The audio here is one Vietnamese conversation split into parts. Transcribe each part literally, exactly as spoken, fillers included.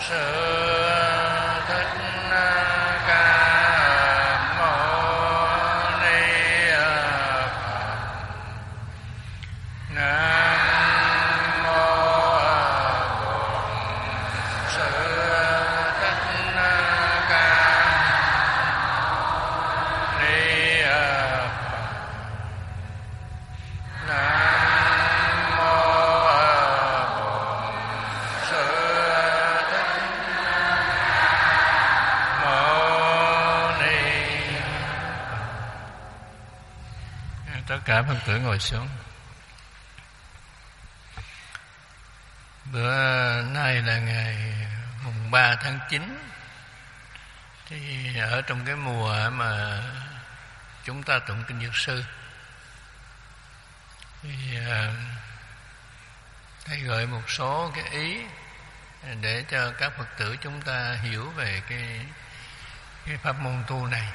Cả Phật tử ngồi xuống. Bữa nay là ngày mùng ba tháng chín. Thì ở trong cái mùa mà chúng ta tụng kinh Dược Sư, thì thầy gợi một số cái ý để cho các Phật tử chúng ta hiểu về cái cái pháp môn tu này.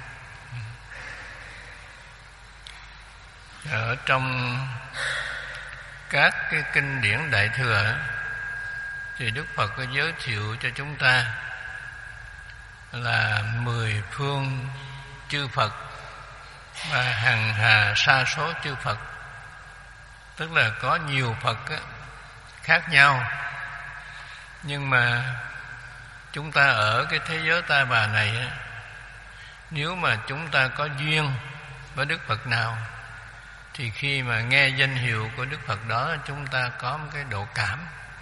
Ở trong các cái kinh điển Đại Thừa thì Đức Phật có giới thiệu cho chúng ta là mười phương chư Phật và hằng hà sa số chư Phật, tức là có nhiều Phật khác nhau, nhưng mà chúng ta ở cái thế giới ta bà này, nếu mà chúng ta có duyên với Đức Phật nào thì khi mà nghe danh hiệu của Đức Phật đó, chúng ta có một cái độ cảm.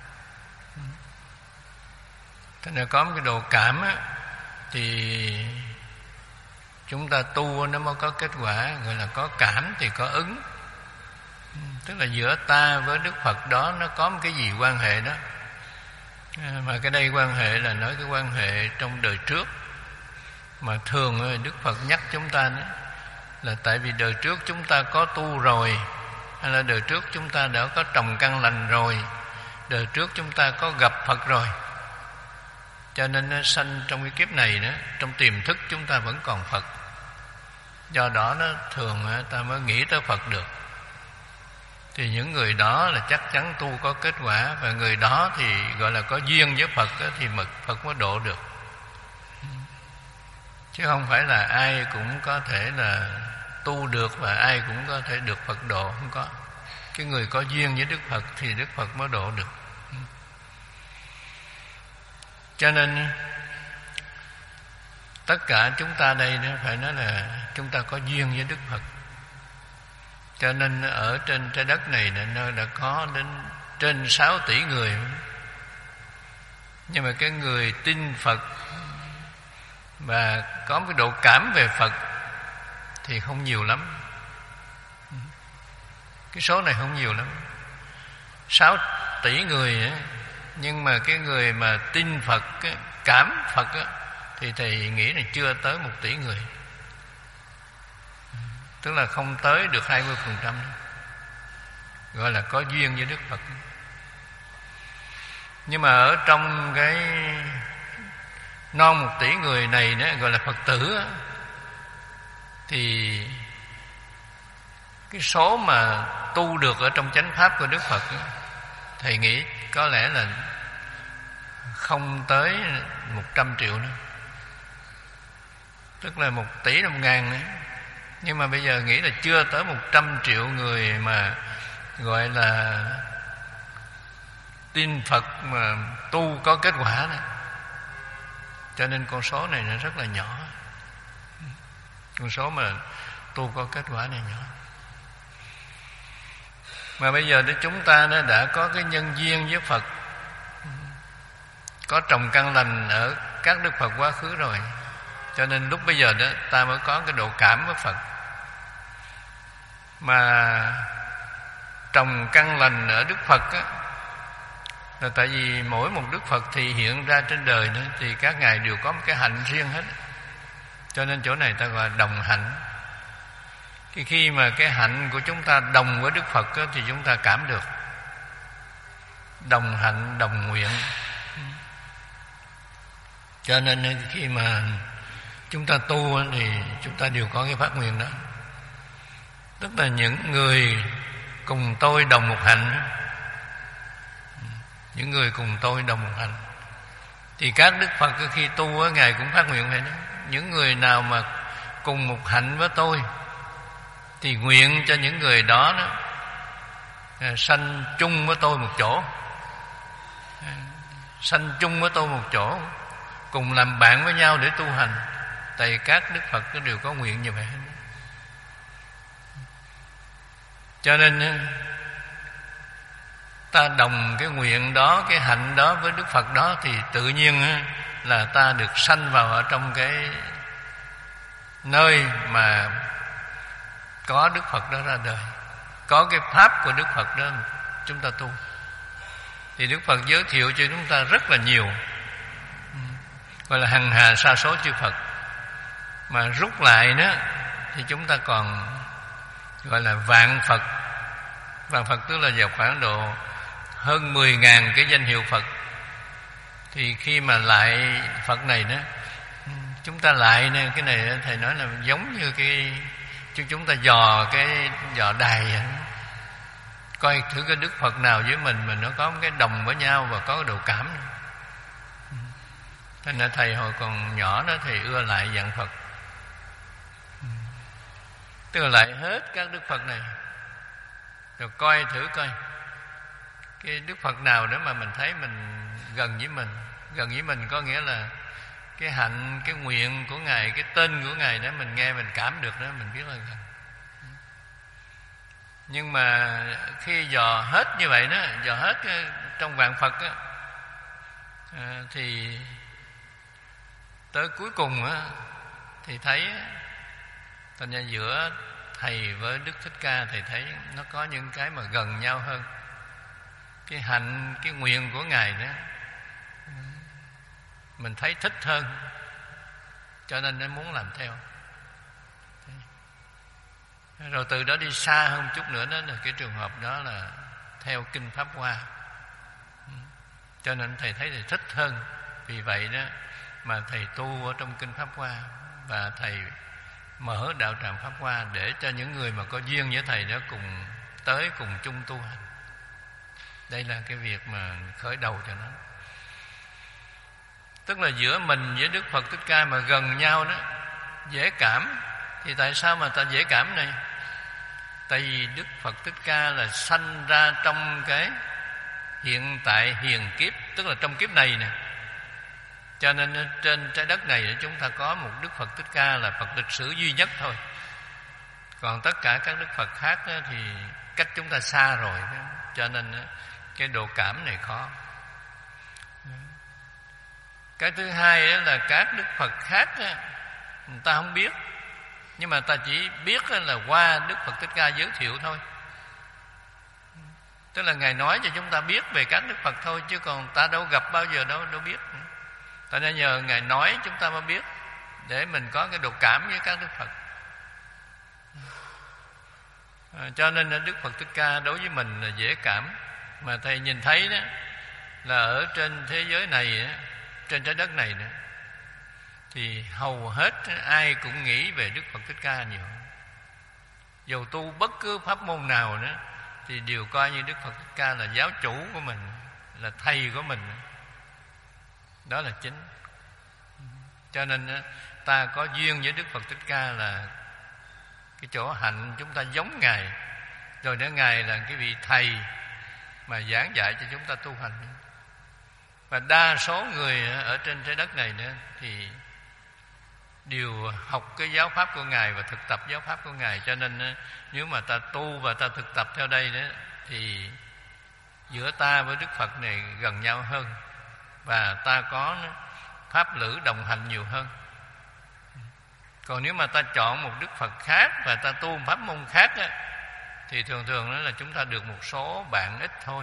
Thế nên có một cái độ cảm á, thì chúng ta tu nó mới có kết quả, gọi là có cảm thì có ứng. Tức là giữa ta với Đức Phật đó nó có một cái gì quan hệ đó. Mà cái đây quan hệ là nói cái quan hệ trong đời trước. Mà thường Đức Phật nhắc chúng ta đó, là tại vì đời trước chúng ta có tu rồi, hay là đời trước chúng ta đã có trồng căn lành rồi, đời trước chúng ta có gặp Phật rồi, cho nên nó sanh trong cái kiếp này đó, trong tiềm thức chúng ta vẫn còn Phật. Do đó nó thường ta mới nghĩ tới Phật được. Thì những người đó là chắc chắn tu có kết quả, và người đó thì gọi là có duyên với Phật đó, thì mật Phật mới độ được. Chứ không phải là ai cũng có thể là tu được và ai cũng có thể được Phật độ, không có. Cái người có duyên với Đức Phật thì Đức Phật mới độ được. Cho nên tất cả chúng ta đây phải nói là chúng ta có duyên với Đức Phật. Cho nên ở trên trái đất này nó đã có đến trên sáu tỷ người. Nhưng mà cái người tin Phật và có một cái độ cảm về Phật thì không nhiều lắm. Cái số này không nhiều lắm. Sáu tỷ người ấy, nhưng mà cái người mà tin Phật, cảm Phật ấy, thì thầy nghĩ là chưa tới một tỷ người. Tức là không tới được hai mươi phần trăm, gọi là có duyên với Đức Phật. Nhưng mà ở trong cái non một tỷ người này đó, gọi là Phật tử đó, thì cái số mà tu được ở trong chánh pháp của Đức Phật đó, thầy nghĩ có lẽ là không tới một trăm triệu nữa. Tức là một tỷ năm ngàn nữa. Nhưng mà bây giờ nghĩ là chưa tới một trăm triệu người mà gọi là tin Phật mà tu có kết quả này. Cho nên con số này nó rất là nhỏ. Con số mà tu có kết quả này nhỏ. Mà bây giờ chúng ta đã có cái nhân duyên với Phật, có trồng căn lành ở các Đức Phật quá khứ rồi, cho nên lúc bây giờ đó ta mới có cái độ cảm với Phật. Mà trồng căn lành ở Đức Phật á, là tại vì mỗi một Đức Phật thì hiện ra trên đời nữa, thì các ngài đều có một cái hạnh riêng hết. Cho nên chỗ này ta gọi là đồng hạnh. Thì khi mà cái hạnh của chúng ta đồng với Đức Phật á, thì chúng ta cảm được. Đồng hạnh, đồng nguyện. Cho nên khi mà chúng ta tu thì chúng ta đều có cái phát nguyện đó. Tức là những người cùng tôi đồng một hạnh, những người cùng tôi đồng một hạnh, Thì các Đức Phật khi tu á, Ngài cũng phát nguyện vậy đó. Những người nào mà cùng một hạnh với tôi thì nguyện cho những người đó, đó sanh chung với tôi một chỗ, sanh chung với tôi một chỗ, cùng làm bạn với nhau để tu hành. Tại các Đức Phật đều có nguyện như vậy. Cho nên ta đồng cái nguyện đó, cái hạnh đó với Đức Phật đó, thì tự nhiên là ta được sanh vào ở trong cái nơi mà có Đức Phật đó ra đời, có cái pháp của Đức Phật đó chúng ta tu. Thì Đức Phật giới thiệu cho chúng ta rất là nhiều, gọi là hằng hà sa số chư Phật. Mà rút lại đó thì chúng ta còn gọi là vạn Phật. Vạn Phật tức là vào khoảng độ hơn mười ngàn cái danh hiệu Phật. Thì khi mà lại Phật này đó, chúng ta lại này, cái này thầy nói là giống như cái chúng ta dò cái dò đài vậy. Coi thử cái Đức Phật nào với mình mà nó có cái đồng với nhau và có cái độ cảm. Thế nên thầy hồi còn nhỏ đó, thầy ưa lại dạng Phật, tức là lại hết các Đức Phật này, rồi coi thử coi cái Đức Phật nào để mà mình thấy mình gần với mình. Gần với mình có nghĩa là cái hạnh, cái nguyện của Ngài, cái tên của Ngài đó mình nghe mình cảm được đó, mình biết là gần. Nhưng mà khi dò hết như vậy đó, dò hết trong vạn Phật đó, thì tới cuối cùng á, thì thấy thành ra giữa thầy với Đức Thích Ca, thầy thấy nó có những cái mà gần nhau hơn. Cái hạnh, cái nguyện của Ngài đó mình thấy thích hơn, cho nên nên muốn làm theo. Rồi từ đó đi xa hơn chút nữa đó là cái trường hợp đó là theo Kinh Pháp Hoa. Cho nên thầy thấy thầy thích hơn. Vì vậy đó mà thầy tu ở trong Kinh Pháp Hoa, và thầy mở đạo tràng Pháp Hoa để cho những người mà có duyên với thầy đó cùng tới cùng chung tu hành. Đây là cái việc mà khởi đầu cho nó. Tức là giữa mình với Đức Phật Thích Ca mà gần nhau đó, dễ cảm. Thì tại sao mà ta dễ cảm này? Tại vì Đức Phật Thích Ca là sanh ra trong cái hiện tại hiền kiếp, tức là trong kiếp này nè. Cho nên trên trái đất này chúng ta có một Đức Phật Thích Ca là Phật lịch sử duy nhất thôi. Còn tất cả các Đức Phật khác thì cách chúng ta xa rồi, cho nên cái độ cảm này khó. Cái thứ hai là các Đức Phật khác người ta không biết, nhưng mà ta chỉ biết là qua Đức Phật Thích Ca giới thiệu thôi. Tức là Ngài nói cho chúng ta biết về các Đức Phật thôi, chứ còn ta đâu gặp bao giờ đâu đâu biết. Tại nên nhờ Ngài nói chúng ta mới biết, để mình có cái độ cảm với các Đức Phật. À, cho nên Đức Phật Thích Ca đối với mình là dễ cảm. Mà thầy nhìn thấy đó là ở trên thế giới này, trên trái đất này nữa, thì hầu hết ai cũng nghĩ về Đức Phật Thích Ca nhiều. Dù tu bất cứ pháp môn nào nữa thì đều coi như Đức Phật Thích Ca là giáo chủ của mình, là thầy của mình. Đó là chính. Cho nên ta có duyên với Đức Phật Thích Ca là cái chỗ hạnh chúng ta giống Ngài. Rồi nữa Ngài là cái vị thầy mà giảng dạy cho chúng ta tu hành. Và đa số người ở trên trái đất này nữa thì đều học cái giáo pháp của Ngài và thực tập giáo pháp của Ngài. Cho nên nếu mà ta tu và ta thực tập theo đây đó, thì giữa ta với Đức Phật này gần nhau hơn, và ta có pháp lữ đồng hành nhiều hơn. Còn nếu mà ta chọn một Đức Phật khác và ta tu một pháp môn khác đó, thì thường thường đó là chúng ta được một số bạn ít thôi.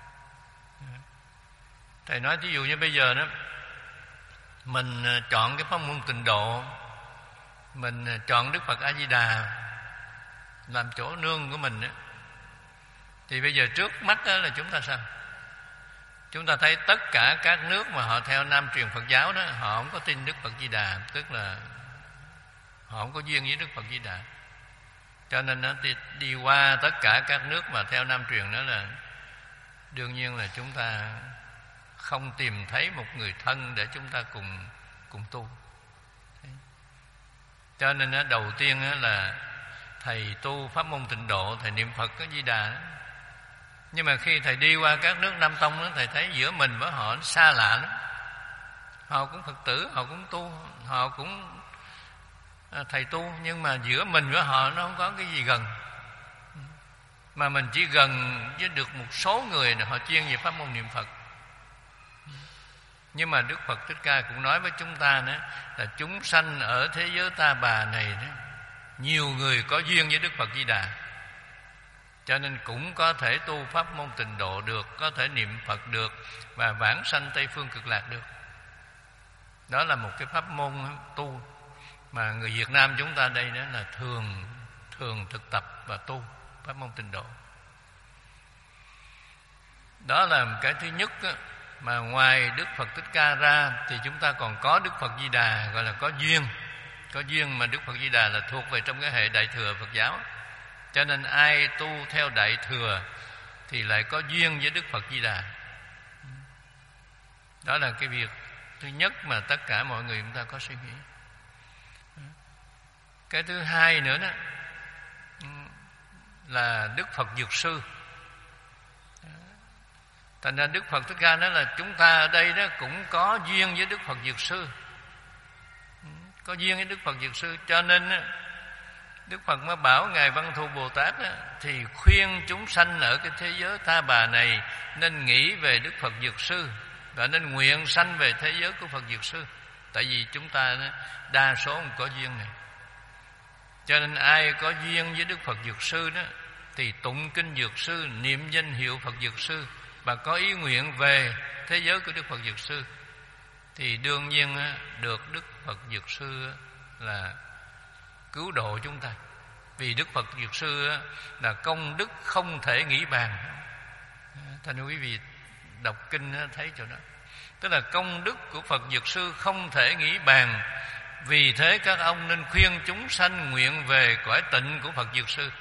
Thầy nói ví dụ như bây giờ đó, mình chọn cái pháp môn Tịnh Độ, mình chọn Đức Phật A Di Đà làm chỗ nương của mình đó, thì bây giờ trước mắt đó là chúng ta sao? Chúng ta thấy tất cả các nước mà họ theo Nam truyền Phật giáo đó, họ không có tin Đức Phật Di Đà, tức là họ không có duyên với Đức Phật Di Đà. Cho nên nó đi, đi qua tất cả các nước mà theo Nam truyền đó là đương nhiên là chúng ta không tìm thấy một người thân để chúng ta cùng cùng tu. Cho nên đầu tiên là thầy tu pháp môn Tịnh Độ, thầy niệm Phật có Di Đà đó. Nhưng mà khi thầy đi qua các nước Nam Tông đó, thầy thấy giữa mình với họ nó xa lạ lắm. Họ cũng Phật tử, họ cũng tu, họ cũng thầy tu, nhưng mà giữa mình với họ nó không có cái gì gần. Mà mình chỉ gần với được một số người họ chuyên về pháp môn niệm Phật. Nhưng mà Đức Phật Thích Ca cũng nói với chúng ta đó, là chúng sanh ở thế giới ta bà này đó, nhiều người có duyên với Đức Phật Di Đà, cho nên cũng có thể tu pháp môn Tịnh Độ được, có thể niệm Phật được và vãng sanh Tây Phương Cực Lạc được. Đó là một cái pháp môn tu mà người Việt Nam chúng ta đây đó là thường thường thực tập và tu pháp môn Tịnh Độ. Đó là cái thứ nhất đó. Mà ngoài Đức Phật Thích Ca ra thì chúng ta còn có Đức Phật Di Đà, gọi là có duyên. Có duyên mà Đức Phật Di Đà là thuộc về trong cái hệ Đại Thừa Phật giáo. Cho nên ai tu theo Đại Thừa thì lại có duyên với Đức Phật Di Đà. Đó là cái việc thứ nhất mà tất cả mọi người chúng ta có suy nghĩ. Cái thứ hai nữa đó là Đức Phật Dược Sư. Thành ra Đức Phật Thích Ca nói là chúng ta ở đây đó cũng có duyên với Đức Phật Dược Sư, có duyên với Đức Phật Dược Sư. Cho nên Đức Phật mới bảo Ngài Văn Thù Bồ Tát đó, thì khuyên chúng sanh ở cái thế giới ta bà này nên nghĩ về Đức Phật Dược Sư và nên nguyện sanh về thế giới của Phật Dược Sư. Tại vì chúng ta đó, đa số không có duyên này. Cho nên ai có duyên với Đức Phật Dược Sư đó thì tụng kinh Dược Sư, niệm danh hiệu Phật Dược Sư và có ý nguyện về thế giới của Đức Phật Dược Sư thì đương nhiên được Đức Phật Dược Sư là cứu độ chúng ta. Vì Đức Phật Dược Sư là công đức không thể nghĩ bàn. Thành quý vị đọc kinh thấy chỗ đó, tức là công đức của Phật Dược Sư không thể nghĩ bàn. Vì thế các ông nên khuyên chúng sanh nguyện về cõi tịnh của Phật Dược Sư.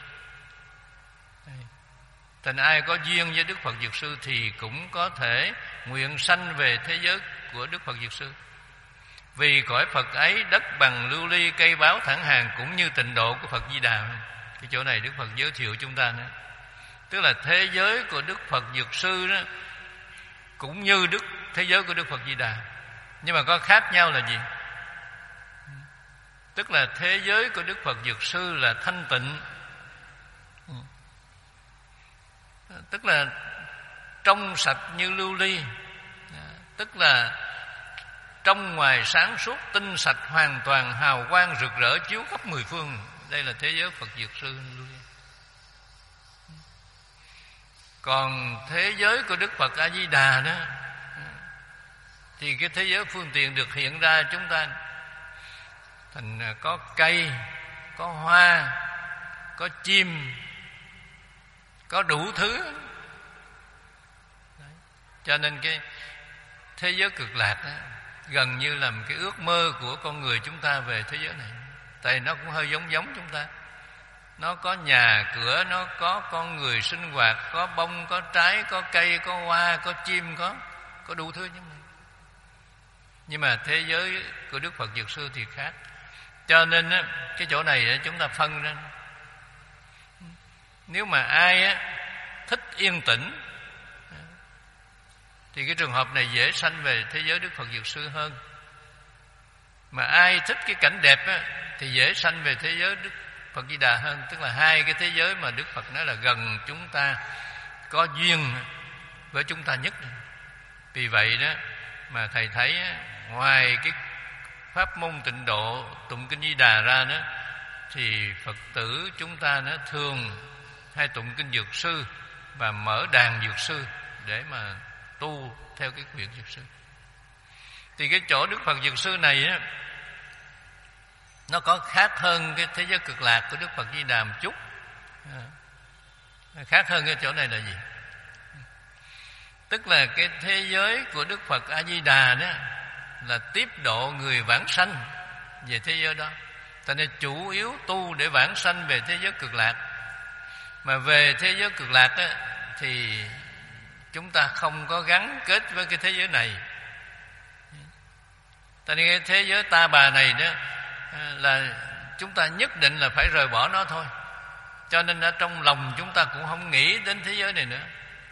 Thành ai có duyên với Đức Phật Dược Sư thì cũng có thể nguyện sanh về thế giới của Đức Phật Dược Sư. Vì cõi Phật ấy đất bằng lưu ly, cây báo thẳng hàng, cũng như Tịnh Độ của Phật Di Đà. Cái chỗ này Đức Phật giới thiệu chúng ta nữa. Tức là thế giới của Đức Phật Dược Sư đó cũng như đức thế giới của Đức Phật Di Đà. Nhưng mà có khác nhau là gì? Tức là thế giới của Đức Phật Dược Sư là thanh tịnh, tức là trong sạch như lưu ly, tức là trong ngoài sáng suốt, tinh sạch hoàn toàn, hào quang rực rỡ chiếu khắp mười phương. Đây là thế giới Phật Dược Sư lưu ly. Còn thế giới của Đức Phật A Di Đà đó thì cái thế giới phương tiện được hiện ra chúng ta thành có cây, có hoa, có chim, có đủ thứ. Đấy. Cho nên cái thế giới Cực Lạc đó, gần như là một cái ước mơ của con người chúng ta về thế giới này. Tại nó cũng hơi giống giống chúng ta. Nó có nhà cửa, nó có con người sinh hoạt, có bông, có trái, có cây, có hoa, có chim, có có đủ thứ như vậy. Nhưng mà thế giới của Đức Phật Dược Sư thì khác. Cho nên á, cái chỗ này chúng ta phân ra. Nếu mà ai á, thích yên tĩnh thì cái trường hợp này dễ sanh về thế giới Đức Phật Dược Sư hơn. Mà ai thích cái cảnh đẹp á, thì dễ sanh về thế giới Đức Phật Di Đà hơn. Tức là hai cái thế giới mà Đức Phật nói là gần chúng ta, có duyên với chúng ta nhất. Vì vậy đó mà thầy thấy á, ngoài cái pháp môn Tịnh Độ tụng kinh Di Đà ra đó thì Phật tử chúng ta nó thường hay tụng kinh Dược Sư và mở đàn Dược Sư để mà tu theo cái quyển Dược Sư. Thì cái chỗ Đức Phật Dược Sư này á, nó có khác hơn cái thế giới Cực Lạc của Đức Phật Di Đà một chút. Khác hơn cái chỗ này là gì? Tức là cái thế giới của Đức Phật A Di Đà đó là tiếp độ người vãng sanh về thế giới đó. Cho nên chủ yếu tu để vãng sanh về thế giới Cực Lạc. Mà về thế giới Cực Lạc á, thì chúng ta không có gắn kết với cái thế giới này. Tại nên cái thế giới ta bà này đó là chúng ta nhất định là phải rời bỏ nó thôi. Cho nên ở trong lòng chúng ta cũng không nghĩ đến thế giới này nữa.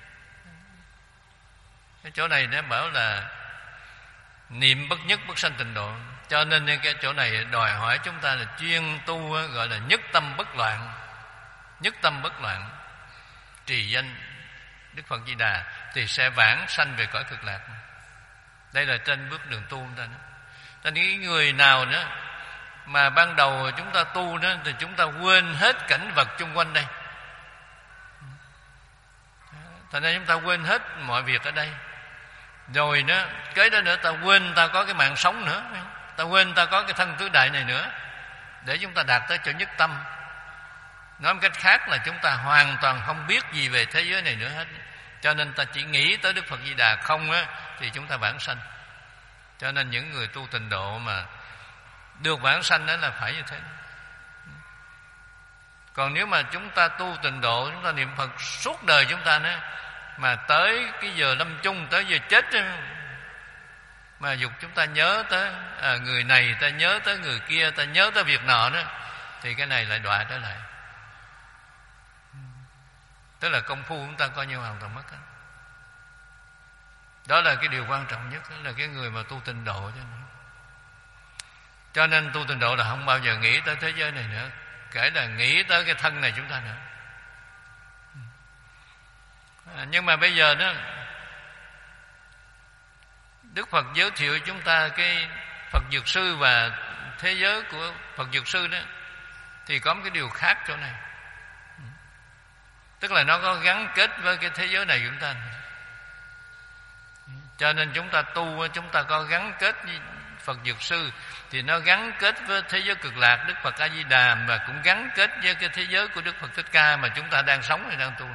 Cái chỗ này nó bảo là niệm bất nhất bất sanh tịnh độ. Cho nên cái chỗ này đòi hỏi chúng ta là chuyên tu, gọi là nhất tâm bất loạn. Nhất tâm bất loạn, trì danh Đức Phật Di Đà thì sẽ vãng sanh về cõi cực lạc. Đây là trên bước đường tu chúng ta. Cho nên những người nào nữa mà ban đầu chúng ta tu đó thì chúng ta quên hết cảnh vật chung quanh đây. Thành ra chúng ta quên hết mọi việc ở đây. Rồi đó, kế đó nữa ta quên ta có cái mạng sống nữa, ta quên ta có cái thân tứ đại này nữa, để chúng ta đạt tới chỗ nhất tâm. Nói một cách khác là chúng ta hoàn toàn không biết gì về thế giới này nữa hết. Cho nên ta chỉ nghĩ tới Đức Phật Di Đà không á, thì chúng ta vãng sanh. Cho nên những người tu tịnh độ mà được vãng sanh đó là phải như thế. Còn nếu mà chúng ta tu tịnh độ, chúng ta niệm Phật suốt đời chúng ta nữa, mà tới cái giờ lâm chung, tới giờ chết mà dục chúng ta nhớ tới à, người này, ta nhớ tới người kia, ta nhớ tới việc nọ nữa, thì cái này lại đọa trở lại. Tức là công phu chúng ta coi như hoàn toàn mất hết. Đó là cái điều quan trọng nhất, đó là cái người mà tu tịnh độ. Cho nên, cho nên tu tịnh độ là không bao giờ nghĩ tới thế giới này nữa, kể là nghĩ tới cái thân này chúng ta nữa. À, nhưng mà bây giờ đó, Đức Phật giới thiệu chúng ta cái Phật Dược Sư và thế giới của Phật Dược Sư đó, thì có một cái điều khác chỗ này. Tức là nó có gắn kết với cái thế giới này của chúng ta. Cho nên chúng ta tu, chúng ta có gắn kết với Phật Dược Sư, thì nó gắn kết với thế giới cực lạc Đức Phật A Di Đà, và cũng gắn kết với cái thế giới của Đức Phật Thích Ca mà chúng ta đang sống và đang tu.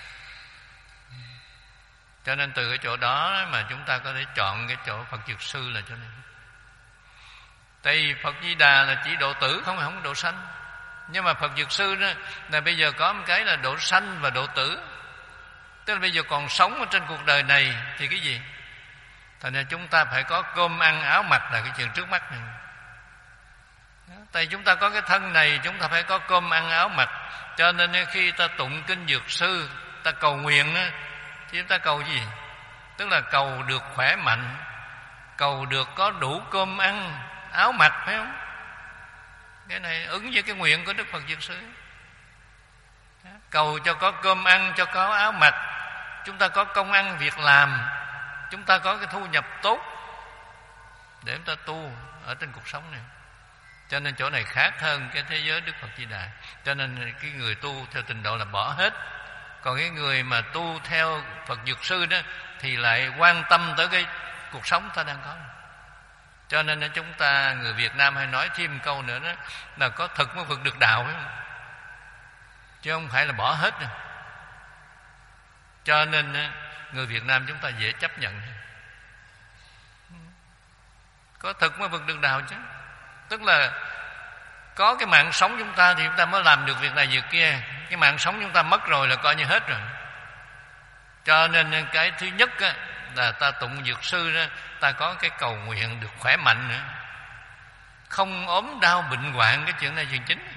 Cho nên từ cái chỗ đó mà chúng ta có thể chọn cái chỗ Phật Dược Sư là chỗ này. Tại vì Phật Di Đà là chỉ độ tử, không phải không độ sanh. Nhưng mà Phật Dược Sư đó là bây giờ có một cái là độ sanh và độ tử. Tức là bây giờ còn sống ở trên cuộc đời này thì cái gì? Thành ra chúng ta phải có cơm ăn áo mặc là cái chuyện trước mắt này. Tại chúng ta có cái thân này, chúng ta phải có cơm ăn áo mặc. Cho nên khi ta tụng kinh Dược Sư, ta cầu nguyện đó, thì chúng ta cầu gì? Tức là cầu được khỏe mạnh, cầu được có đủ cơm ăn áo mặc, phải không? Cái này ứng với cái nguyện của Đức Phật Dược Sư. Cầu cho có cơm ăn, cho có áo mặc, chúng ta có công ăn việc làm, chúng ta có cái thu nhập tốt để chúng ta tu ở trên cuộc sống này. Cho nên chỗ này khác hơn cái thế giới Đức Phật Di Đà. Cho nên cái người tu theo tịnh độ là bỏ hết. Còn cái người mà tu theo Phật Dược Sư đó thì lại quan tâm tới cái cuộc sống ta đang có. Cho nên chúng ta người Việt Nam hay nói thêm câu nữa đó là có thực mới vực được đạo, chứ không phải là bỏ hết đâu. Cho nên người Việt Nam chúng ta dễ chấp nhận. Có thực mới vực được đạo chứ. Tức là có cái mạng sống chúng ta thì chúng ta mới làm được việc này việc kia. Cái mạng sống chúng ta mất rồi là coi như hết rồi. Cho nên cái thứ nhất á, là ta tụng Dược Sư đó, ta có cái cầu nguyện được khỏe mạnh nữa, không ốm đau bệnh hoạn. Cái chuyện này chuyện chính,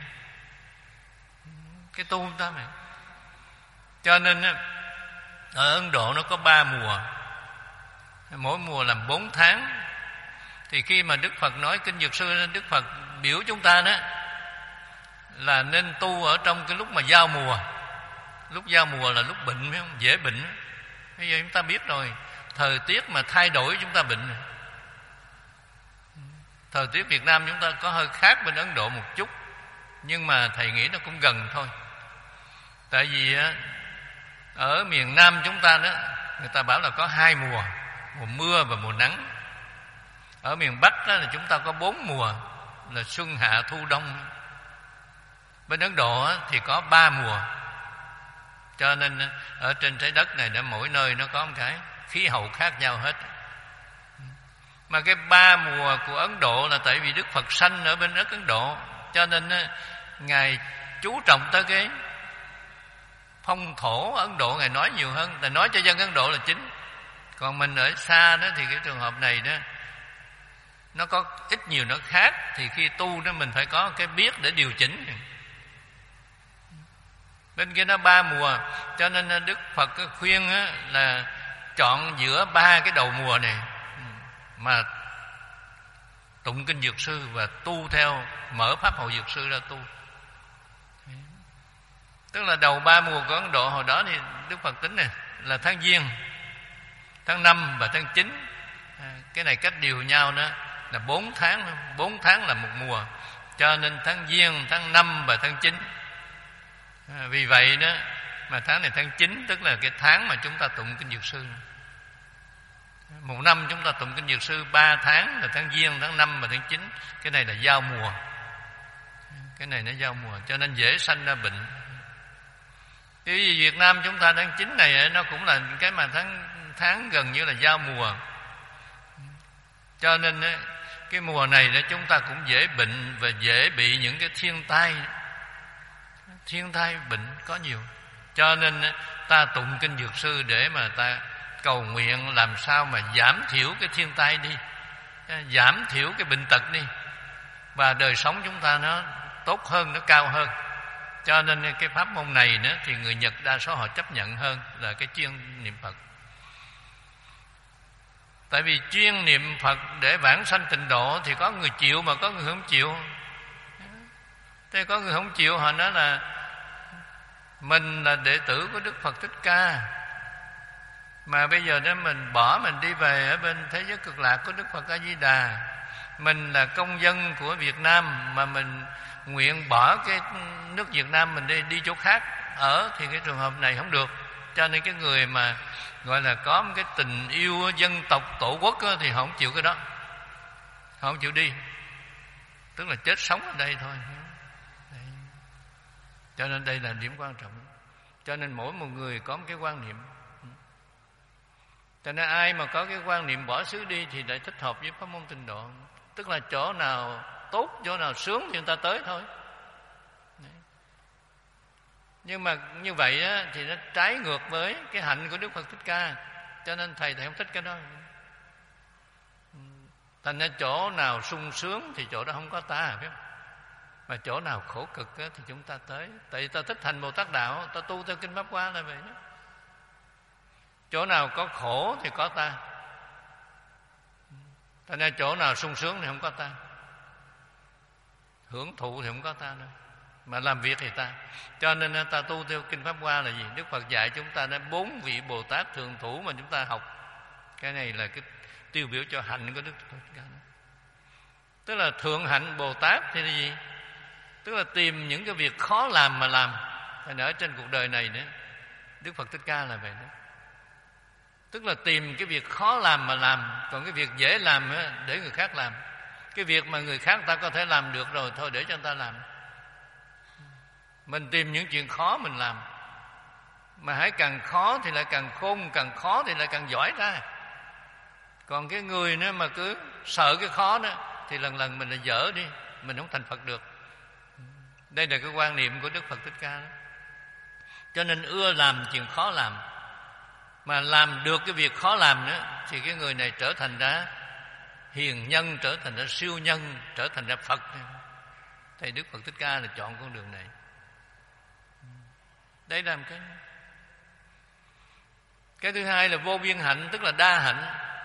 cái tu ta này. Cho nên ở Ấn Độ nó có ba mùa, mỗi mùa làm bốn tháng. Thì khi mà Đức Phật nói kinh Dược Sư, Đức Phật biểu chúng ta đó là nên tu ở trong cái lúc mà giao mùa. Lúc giao mùa là lúc bệnh, phải không? Dễ bệnh. Bây giờ chúng ta biết rồi, thời tiết mà thay đổi chúng ta bệnh. Thời tiết Việt Nam chúng ta có hơi khác bên Ấn Độ một chút, nhưng mà thầy nghĩ nó cũng gần thôi. Tại vì ở miền Nam chúng ta đó, người ta bảo là có hai mùa, mùa mưa và mùa nắng. Ở miền Bắc đó là chúng ta có bốn mùa, là xuân hạ thu đông. Bên Ấn Độ thì có ba mùa. Cho nên ở trên trái đất này đã mỗi nơi nó có một cái khí hậu khác nhau hết. Mà cái ba mùa của Ấn Độ là tại vì Đức Phật sanh ở bên đất Ấn Độ, cho nên Ngài chú trọng tới cái phong thổ Ấn Độ Ngài nói nhiều hơn, Ngài nói cho dân Ấn Độ là chính. Còn mình ở xa đó thì cái trường hợp này đó nó có ít nhiều nó khác, thì khi tu đó mình phải có cái biết để điều chỉnh. Bên kia nó ba mùa, cho nên Đức Phật khuyên là chọn giữa ba cái đầu mùa này mà tụng kinh Dược Sư và tu theo, mở pháp hội Dược Sư ra tu. Tức là đầu ba mùa của Ấn Độ hồi đó thì Đức Phật tính này là tháng Giêng, tháng năm và tháng chín. Cái này cách điều nhau đó là bốn tháng, bốn tháng là một mùa, cho nên tháng Giêng, tháng năm và tháng chín. Vì vậy đó mà tháng này tháng chín, tức là cái tháng mà chúng ta tụng kinh Dược Sư. Một năm chúng ta tụng kinh Dược Sư ba tháng là tháng Giêng, tháng năm và tháng chín. Cái này là giao mùa, cái này nó giao mùa, cho nên dễ sanh ra bệnh. Vì Việt Nam chúng ta tháng chín này nó cũng là cái mà tháng tháng gần như là giao mùa, cho nên cái mùa này đó chúng ta cũng dễ bệnh và dễ bị những cái thiên tai. Thiên tai bệnh có nhiều, cho nên ta tụng kinh Dược Sư để mà ta cầu nguyện làm sao mà giảm thiểu cái thiên tai đi, giảm thiểu cái bệnh tật đi, và đời sống chúng ta nó tốt hơn, nó cao hơn. Cho nên cái pháp môn này nữa thì người Nhật đa số họ chấp nhận hơn là cái chuyên niệm Phật. Tại vì chuyên niệm Phật để vãng sanh tịnh độ thì có người chịu mà có người không chịu. Thế có người không chịu, họ nói là mình là đệ tử của Đức Phật Thích Ca, mà bây giờ đó mình bỏ mình đi về ở bên thế giới cực lạc của Đức Phật A Di Đà. Mình là công dân của Việt Nam mà mình nguyện bỏ cái nước Việt Nam mình đi đi chỗ khác ở, thì cái trường hợp này không được. Cho nên cái người mà gọi là có một cái tình yêu dân tộc tổ quốc đó, thì họ không chịu cái đó, họ không chịu đi, tức là chết sống ở đây thôi. Đấy. Cho nên đây là điểm quan trọng. Cho nên mỗi một người có một cái quan niệm. Cho nên ai mà có cái quan niệm bỏ xứ đi thì lại thích hợp với pháp môn tịnh độ. Tức là chỗ nào tốt, chỗ nào sướng thì người ta tới thôi. Đấy. Nhưng mà như vậy á, thì nó trái ngược với cái hạnh của Đức Phật Thích Ca. Cho nên thầy thầy không thích cái đó. Thành ra chỗ nào sung sướng thì chỗ đó không có ta, phải không? Mà chỗ nào khổ cực á, thì chúng ta tới. Tại vì ta thích thành Bồ Tát Đạo, ta tu theo Kinh Pháp Hoa là vậy đó. Chỗ nào có khổ thì có ta. Thành ra chỗ nào sung sướng thì không có ta, hưởng thụ thì không có ta đâu, mà làm việc thì ta. Cho nên ta tu theo Kinh Pháp Hoa là gì? Đức Phật dạy chúng ta đã bốn vị Bồ Tát thường thủ mà chúng ta học. Cái này là cái tiêu biểu cho hạnh của Đức Phật. Tức là thượng hạnh Bồ Tát thì là gì? Tức là tìm những cái việc khó làm mà làm. Thành ở trên cuộc đời này nữa, Đức Phật Thích Ca là vậy đó. Tức là tìm cái việc khó làm mà làm, còn cái việc dễ làm để người khác làm. Cái việc mà người khác ta có thể làm được rồi, thôi để cho người ta làm. Mình tìm những chuyện khó mình làm. Mà hãy càng khó thì lại càng khôn, càng khó thì lại càng giỏi ra. Còn cái người nữa mà cứ sợ cái khó đó thì lần lần mình lại dở đi, mình không thành Phật được. Đây là cái quan niệm của Đức Phật Thích Ca đó. Cho nên ưa làm chuyện khó làm, mà làm được cái việc khó làm nữa thì cái người này trở thành ra hiền nhân, trở thành ra siêu nhân, trở thành ra Phật. Thầy Đức Phật Thích Ca là chọn con đường này. Đấy là một cái. Cái thứ hai là vô biên hạnh, tức là đa hạnh.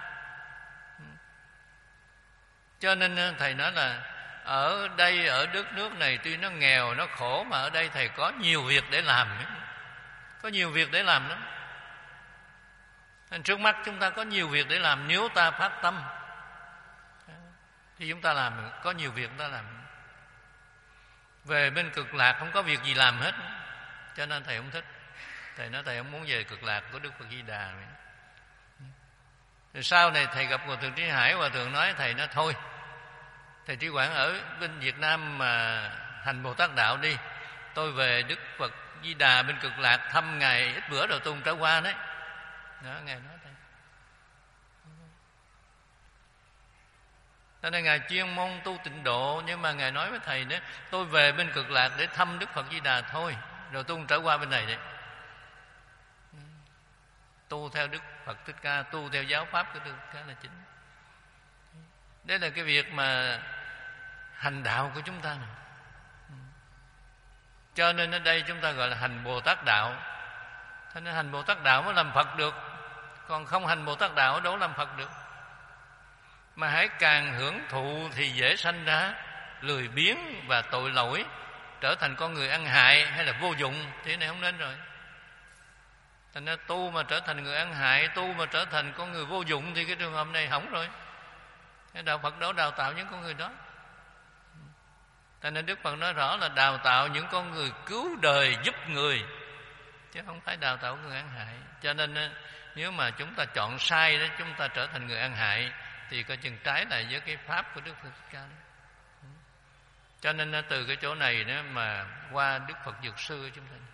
Cho nên thầy nói là ở đây, ở đất nước này tuy nó nghèo, nó khổ, mà ở đây thầy có nhiều việc để làm. Có nhiều việc để làm lắm. Nên trước mắt chúng ta có nhiều việc để làm. Nếu ta phát tâm thì chúng ta làm, có nhiều việc chúng ta làm. Về bên cực lạc không có việc gì làm hết, cho nên thầy không thích. Thầy nói thầy không muốn về cực lạc của Đức Phật Di Đà. Rồi sau này thầy gặp Hòa Thượng Trí Hải, Hòa Thượng nói thầy nói thôi, thầy Trí Quảng ở bên Việt Nam mà hành Bồ Tát Đạo đi, tôi về Đức Phật Di Đà bên cực lạc thăm Ngài ít bữa rồi tôi không trở qua đấy. Đó, Ngài nói thầy. Cho nên Ngài chuyên môn tu tịnh độ, nhưng mà Ngài nói với thầy đó, tôi về bên cực lạc để thăm Đức Phật Di Đà thôi, rồi tôi không trở qua bên này đấy. Tu theo Đức Phật Thích Ca, tu theo giáo pháp của Đức Phật Thích Ca là chính. Đây là cái việc mà hành đạo của chúng ta này. Cho nên ở đây chúng ta gọi là hành Bồ Tát đạo. Cho nên hành Bồ Tát đạo mới làm Phật được. Còn không hành Bồ Tát đạo đâu làm Phật được. Mà hãy càng hưởng thụ thì dễ sanh ra lười biếng và tội lỗi, trở thành con người ăn hại hay là vô dụng, thì này không nên rồi. Thành ra tu mà trở thành người ăn hại, tu mà trở thành con người vô dụng thì cái trường hợp này hỏng rồi. Cái đạo Phật đó đào tạo những con người đó. Thành nên Đức Phật nói rõ là đào tạo những con người cứu đời giúp người, chứ không phải đào tạo người ăn hại. Cho nên nếu mà chúng ta chọn sai đó, chúng ta trở thành người ăn hại, thì coi chừng trái lại với cái pháp của Đức Phật Thích Ca đó. Cho nên từ cái chỗ này đó mà qua Đức Phật Dược Sư chúng ta.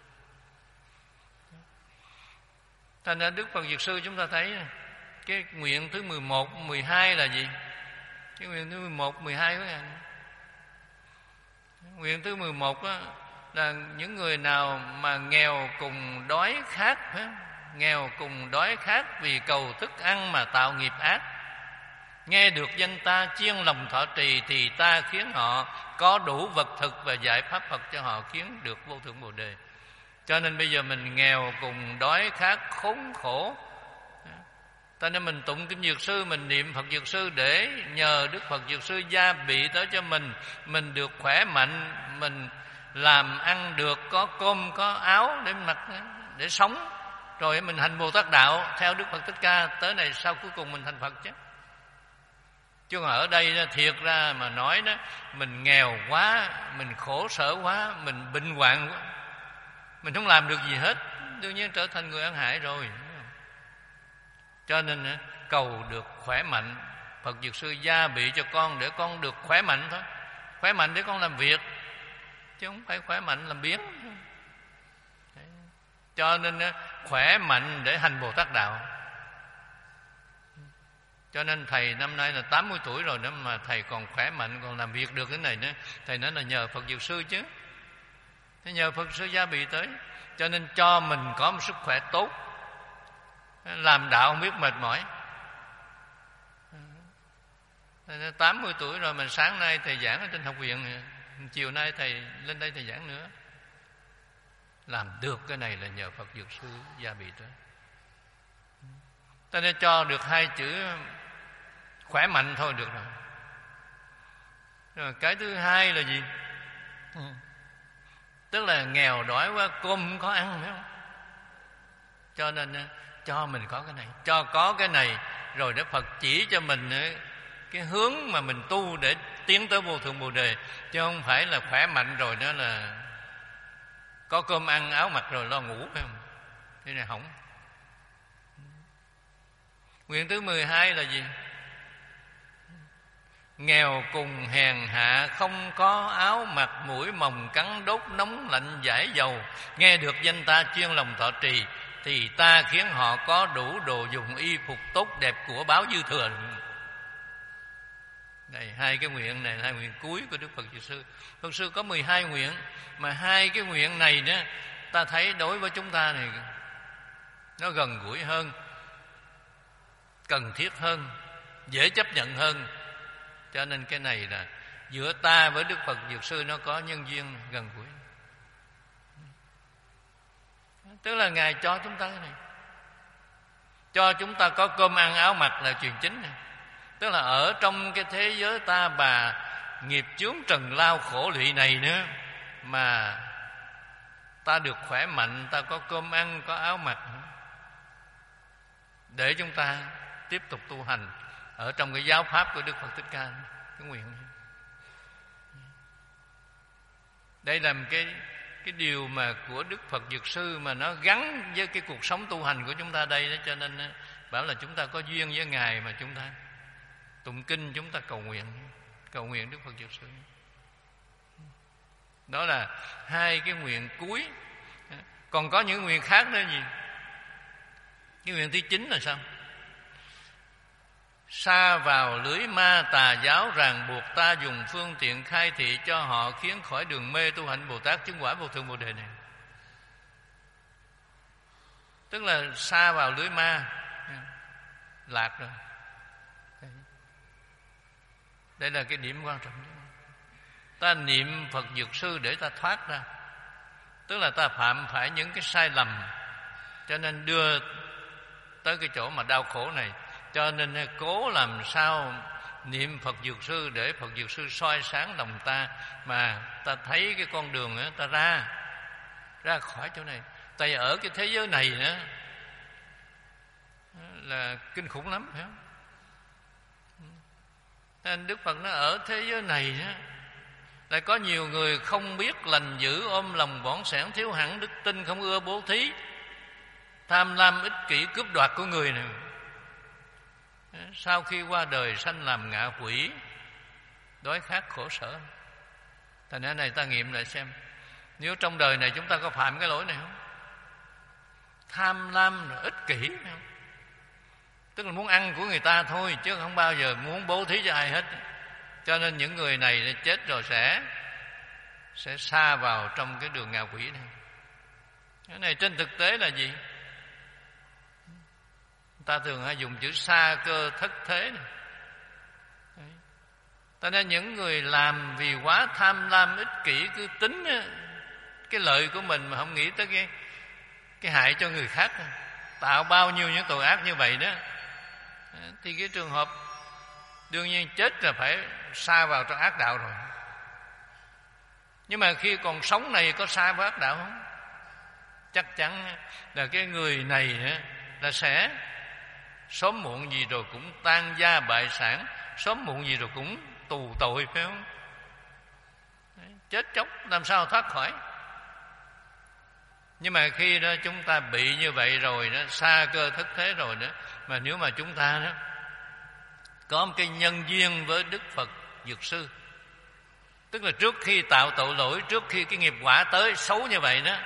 Thành ra Đức Phật Dược Sư chúng ta thấy cái nguyện thứ mười một, mười hai là gì? Cái nguyện thứ mười một, mười hai của Ngài. Nguyện thứ mười một đó là những người nào mà nghèo cùng đói khát, nghèo cùng đói khát vì cầu thức ăn mà tạo nghiệp ác, nghe được danh ta chiên lòng thọ trì, thì ta khiến họ có đủ vật thực và giải pháp Phật cho họ, khiến được vô thượng Bồ Đề. Cho nên bây giờ mình nghèo cùng đói khát khốn khổ, cho nên mình tụng Kinh Dược Sư, mình niệm Phật Dược Sư để nhờ Đức Phật Dược Sư gia bị tới cho mình, mình được khỏe mạnh, mình làm ăn được, có cơm có áo để mặc, để sống, rồi mình hành Bồ Tát đạo theo Đức Phật Thích Ca, tới này sau cuối cùng mình thành Phật chứ. Chứ mà ở đây thiệt ra mà nói đó, mình nghèo quá, mình khổ sở quá, mình bệnh hoạn quá, mình không làm được gì hết, đương nhiên trở thành người ăn hại rồi. Cho nên cầu được khỏe mạnh, Phật Dược Sư gia bị cho con để con được khỏe mạnh thôi. Khỏe mạnh để con làm việc, chứ không phải khỏe mạnh làm biếng. Cho nên khỏe mạnh để hành Bồ Tát đạo. Cho nên thầy năm nay là tám mươi tuổi rồi đó, mà thầy còn khỏe mạnh, còn làm việc được cái này nữa. Thầy nói là nhờ Phật Dược Sư chứ. Thế nhờ Phật Sư gia bị tới, cho nên cho mình có một sức khỏe tốt, làm đạo không biết mệt mỏi. Tám mươi tuổi rồi mà sáng nay thầy giảng ở trên học viện, chiều nay thầy lên đây thầy giảng nữa. Làm được cái này là nhờ Phật Dược Sư gia bị tới. Ta nên cho được hai chữ khỏe mạnh thôi được rồi. Rồi cái thứ hai là gì? Ừ. Tức là nghèo đói quá, cơm không có ăn phải không? Cho nên cho mình có cái này, cho có cái này, rồi Đức Phật chỉ cho mình cái hướng mà mình tu để tiến tới vô thượng Bồ Đề, chứ không phải là khỏe mạnh rồi đó là có cơm ăn áo mặc rồi lo ngủ phải không? Thế này hỏng. Nguyện thứ mười hai là gì? Nghèo cùng hèn hạ, không có áo mặc, mũi mồng cắn đốt nóng lạnh giải dầu, nghe được danh ta chuyên lòng thọ trì, thì ta khiến họ có đủ đồ dùng y phục tốt đẹp của báo dư thừa. Đây, hai cái nguyện này là hai nguyện cuối của Đức Phật Dược Sư. Phật Sư có mười hai nguyện, mà hai cái nguyện này đó ta thấy đối với chúng ta này nó gần gũi hơn, cần thiết hơn, dễ chấp nhận hơn. Cho nên cái này là giữa ta với Đức Phật Dược Sư nó có nhân duyên gần gũi. Tức là Ngài cho chúng ta cái này, cho chúng ta có cơm ăn áo mặc là chuyện chính này. Tức là ở trong cái thế giới ta bà nghiệp chướng trần lao khổ lụy này nữa, mà ta được khỏe mạnh, ta có cơm ăn, có áo mặc, để chúng ta tiếp tục tu hành ở trong cái giáo pháp của Đức Phật Thích Ca. Cái nguyện này, đây là một cái cái điều mà của Đức Phật Dược Sư mà nó gắn với cái cuộc sống tu hành của chúng ta đây đó. Cho nên bảo là chúng ta có duyên với Ngài mà chúng ta tụng kinh, chúng ta cầu nguyện, cầu nguyện Đức Phật Dược Sư. Đó là hai cái nguyện cuối. Còn có những nguyện khác nữa gì? Cái nguyện thứ chín là sao? Sa vào lưới ma tà giáo ràng buộc, ta dùng phương tiện khai thị cho họ, khiến khỏi đường mê tu hành Bồ Tát chứng quả vô thượng Bồ Đề này. tức là sa vào lưới ma, lạc rồi. Đây là cái điểm quan trọng. Ta niệm Phật Dược Sư để ta thoát ra, tức là ta phạm phải những cái sai lầm, cho nên đưa tới cái chỗ mà đau khổ này. Cho nên cố làm sao niệm Phật Dược Sư để Phật Dược Sư soi sáng lòng ta, mà ta thấy cái con đường đó, ta ra ra khỏi chỗ này. Tại vì ở cái thế giới này nữa là kinh khủng lắm, phải không? Nên Đức Phật nó ở thế giới này đó, lại có nhiều người không biết lành dữ, ôm lòng bỏng sẻn, thiếu hẳn đức tin, không ưa bố thí, tham lam ích kỷ cướp đoạt của người này. Sau khi qua đời sanh làm ngạ quỷ, đói khát khổ sở. Thành ra này ta nghiệm lại xem, nếu trong đời này chúng ta có phạm cái lỗi này không? Tham lam rồi ích kỷ, không? Tức là muốn ăn của người ta thôi, chứ không bao giờ muốn bố thí cho ai hết. Cho nên những người này chết rồi sẽ sẽ sa vào trong cái đường ngạ quỷ này. Cái này trên thực tế là gì? Ta thường hay dùng chữ sa cơ thất thế này. Ta nên những người làm vì quá tham lam ích kỷ, cứ tính cái lợi của mình mà không nghĩ tới cái cái hại cho người khác, tạo bao nhiêu những tội ác như vậy đó, thì cái trường hợp đương nhiên chết là phải sa vào trong ác đạo rồi. Nhưng mà khi còn sống này có sa vào ác đạo không? Chắc chắn là cái người này là sẽ sớm muộn gì rồi cũng tan gia bại sản, sớm muộn gì rồi cũng tù tội, phải không? Chết chóc làm sao thoát khỏi. Nhưng mà khi đó chúng ta bị như vậy rồi đó, sa cơ thất thế rồi đó, mà nếu mà chúng ta đó có một cái nhân duyên với Đức Phật Dược Sư, tức là trước khi tạo tội lỗi, trước khi cái nghiệp quả tới xấu như vậy đó,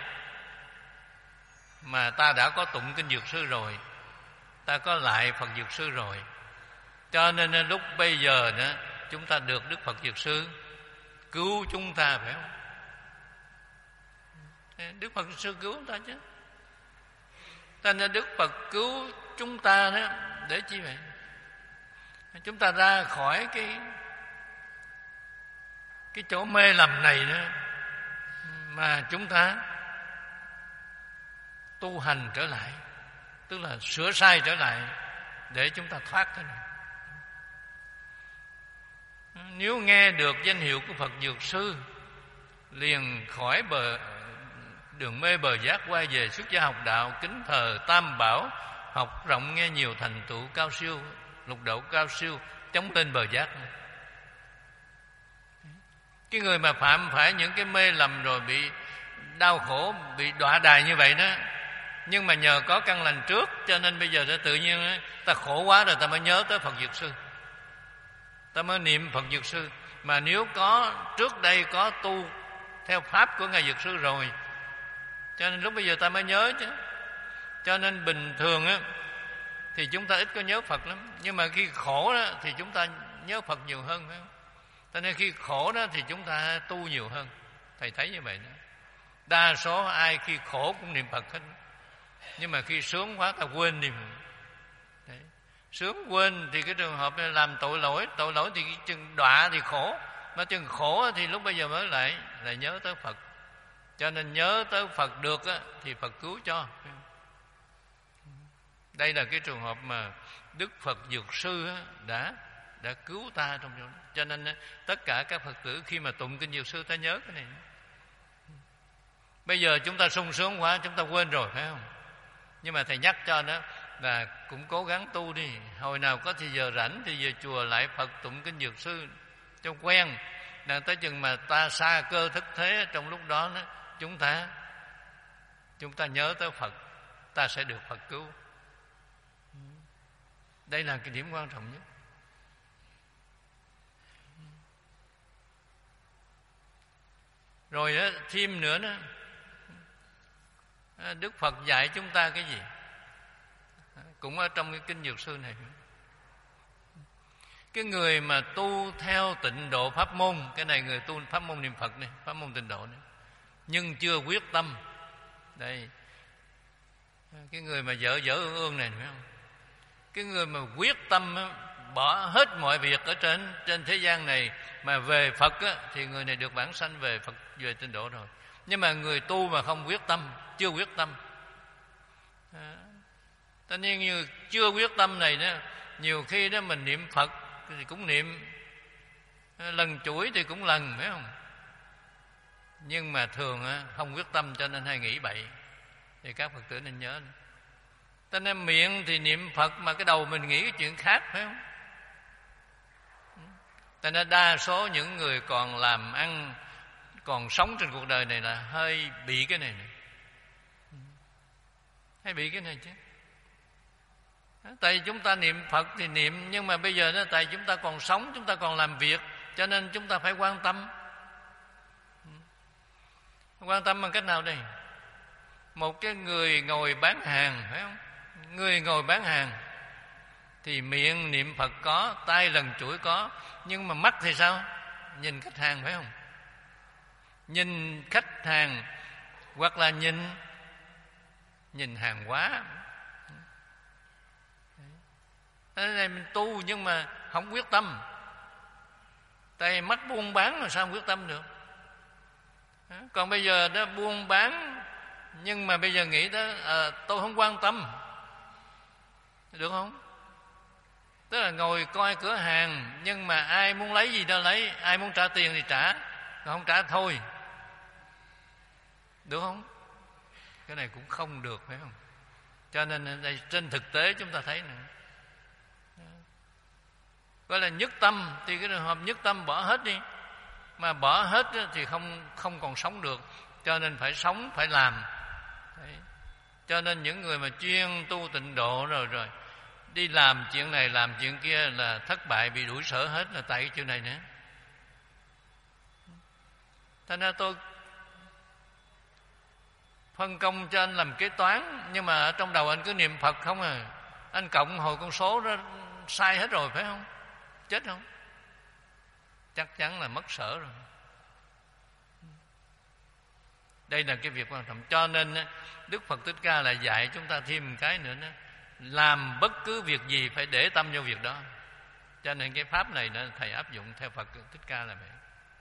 mà ta đã có tụng kinh Dược Sư rồi, ta có lại Phật Dược Sư rồi, cho nên lúc bây giờ đó chúng ta được Đức Phật Dược Sư cứu chúng ta, phải không? Đức Phật Dược Sư cứu chúng ta chứ. Cho nên Đức Phật cứu chúng ta đó để chi vậy? Chúng ta ra khỏi cái cái chỗ mê lầm này đó, mà chúng ta tu hành trở lại, tức là sửa sai trở lại để chúng ta thoát thế này. Nếu nghe được danh hiệu của Phật Dược Sư, liền khỏi bờ đường mê bờ giác, quay về xuất gia học đạo, kính thờ Tam Bảo, học rộng nghe nhiều, thành tựu cao siêu, lục độ cao siêu, chống lên bờ giác. Cái người mà phạm phải những cái mê lầm rồi bị đau khổ, bị đọa đày như vậy đó, nhưng mà nhờ có căn lành trước, cho nên bây giờ đã tự nhiên ta khổ quá rồi ta mới nhớ tới Phật Dược Sư, ta mới niệm Phật Dược Sư. Mà nếu có trước đây có tu theo pháp của Ngài Dược Sư rồi, cho nên lúc bây giờ ta mới nhớ chứ. Cho nên bình thường á thì chúng ta ít có nhớ Phật lắm, nhưng mà khi khổ đó thì chúng ta nhớ Phật nhiều hơn, phải không? Cho nên khi khổ đó thì chúng ta tu nhiều hơn. Thầy thấy như vậy đó. Đa số ai khi khổ cũng niệm Phật hết, nhưng mà khi sướng quá ta quên niệm. Đấy. Sướng quên thì cái trường hợp này làm tội lỗi, tội lỗi thì chừng đọa thì khổ, mà chừng khổ thì lúc bây giờ mới lại lại nhớ tới Phật. Cho nên nhớ tới Phật được á, thì Phật cứu cho. Đây là cái trường hợp mà Đức Phật Dược Sư á, đã đã cứu ta trong chỗ đó. Cho nên á, tất cả các Phật tử khi mà tụng kinh Dược Sư ta nhớ cái này. Bây giờ chúng ta sung sướng quá, chúng ta quên rồi, phải không? Nhưng mà thầy nhắc cho đó là cũng cố gắng tu đi. Hồi nào có thì giờ rảnh thì về chùa lại Phật tụng kinh Dược Sư cho quen. Là tới chừng mà ta xa cơ thức thế, trong lúc đó, đó chúng ta chúng ta nhớ tới Phật, ta sẽ được Phật cứu. Đây là cái điểm quan trọng nhất. Rồi đó, thêm nữa đó, Đức Phật dạy chúng ta cái gì? Cũng ở trong cái kinh Dược Sư này. Cái người mà tu theo tịnh độ pháp môn, cái này người tu pháp môn niệm Phật này, pháp môn tịnh độ này, nhưng chưa quyết tâm. Đây, Cái người mà dở dở ương ương này phải không? Cái người mà quyết tâm bỏ hết mọi việc ở trên trên thế gian này mà về Phật á, thì người này được vãng sanh về Phật, về tịnh độ rồi. Nhưng mà người tu mà không quyết tâm, chưa quyết tâm, à, tất nhiên như chưa quyết tâm này đó, nhiều khi đó mình niệm Phật thì cũng niệm, lần chuỗi thì cũng lần, phải không? Nhưng mà thường á, không quyết tâm cho nên hay nghĩ bậy. Thì các Phật tử nên nhớ. Cho nên miệng thì niệm Phật mà cái đầu mình nghĩ cái chuyện khác, phải không? Cho nên đa số những người còn làm ăn, còn sống trên cuộc đời này là hơi bị cái này này. Hay bị cái này chứ. Tại chúng ta niệm Phật thì niệm, nhưng mà bây giờ đó, tại chúng ta còn sống, chúng ta còn làm việc, cho nên chúng ta phải quan tâm. Quan tâm bằng cách nào đây? Một cái người ngồi bán hàng, phải không? Người ngồi bán hàng thì miệng niệm Phật có, tay lần chuỗi có, nhưng mà mắt thì sao? Nhìn khách hàng, phải không? Nhìn khách hàng hoặc là nhìn nhìn hàng hóa. Thế này mình tu nhưng mà không quyết tâm. Tại mắt buôn bán là sao quyết tâm được? Còn bây giờ đó buôn bán, nhưng mà bây giờ nghĩ đó à, tôi không quan tâm, được không? Tức là ngồi coi cửa hàng, nhưng mà ai muốn lấy gì đó lấy, ai muốn trả tiền thì trả, không trả thôi, được không? Cái này cũng không được, phải không? Cho nên đây trên thực tế chúng ta thấy này, gọi là nhất tâm, thì cái trường hợp nhất tâm bỏ hết đi. Mà bỏ hết thì không không còn sống được, cho nên phải sống, phải làm. Đấy. Cho nên những người mà chuyên tu tịnh độ rồi rồi đi làm chuyện này làm chuyện kia là thất bại, bị đuổi sở hết là tại cái chuyện này nữa. Thành ra tôi phân công cho anh làm kế toán, nhưng mà ở trong đầu anh cứ niệm Phật không à. Anh cộng hồi con số đó sai hết rồi, phải không? Chết không? Chắc chắn là mất sở rồi. Đây là cái việc quan trọng. Cho nên Đức Phật Thích Ca lại dạy chúng ta thêm một cái nữa đó. Làm bất cứ việc gì phải để tâm vô việc đó. Cho nên cái pháp này đó, thầy áp dụng theo Phật Thích Ca là vậy.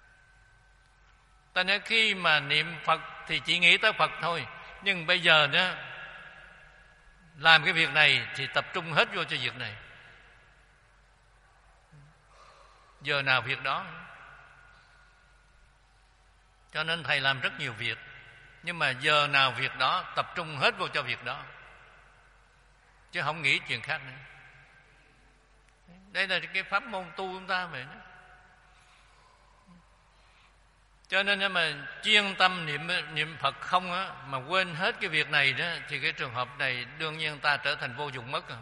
Ta nói khi mà niệm Phật thì chỉ nghĩ tới Phật thôi. Nhưng bây giờ đó, làm cái việc này thì tập trung hết vô cho việc này. Giờ nào việc đó. Cho nên thầy làm rất nhiều việc, nhưng mà giờ nào việc đó tập trung hết vô cho việc đó, chứ không nghĩ chuyện khác nữa. Đây là cái pháp môn tu chúng ta vậy đó. Cho nên mà chuyên tâm niệm niệm Phật không á, mà quên hết cái việc này đó, thì cái trường hợp này đương nhiên ta trở thành vô dụng mất rồi.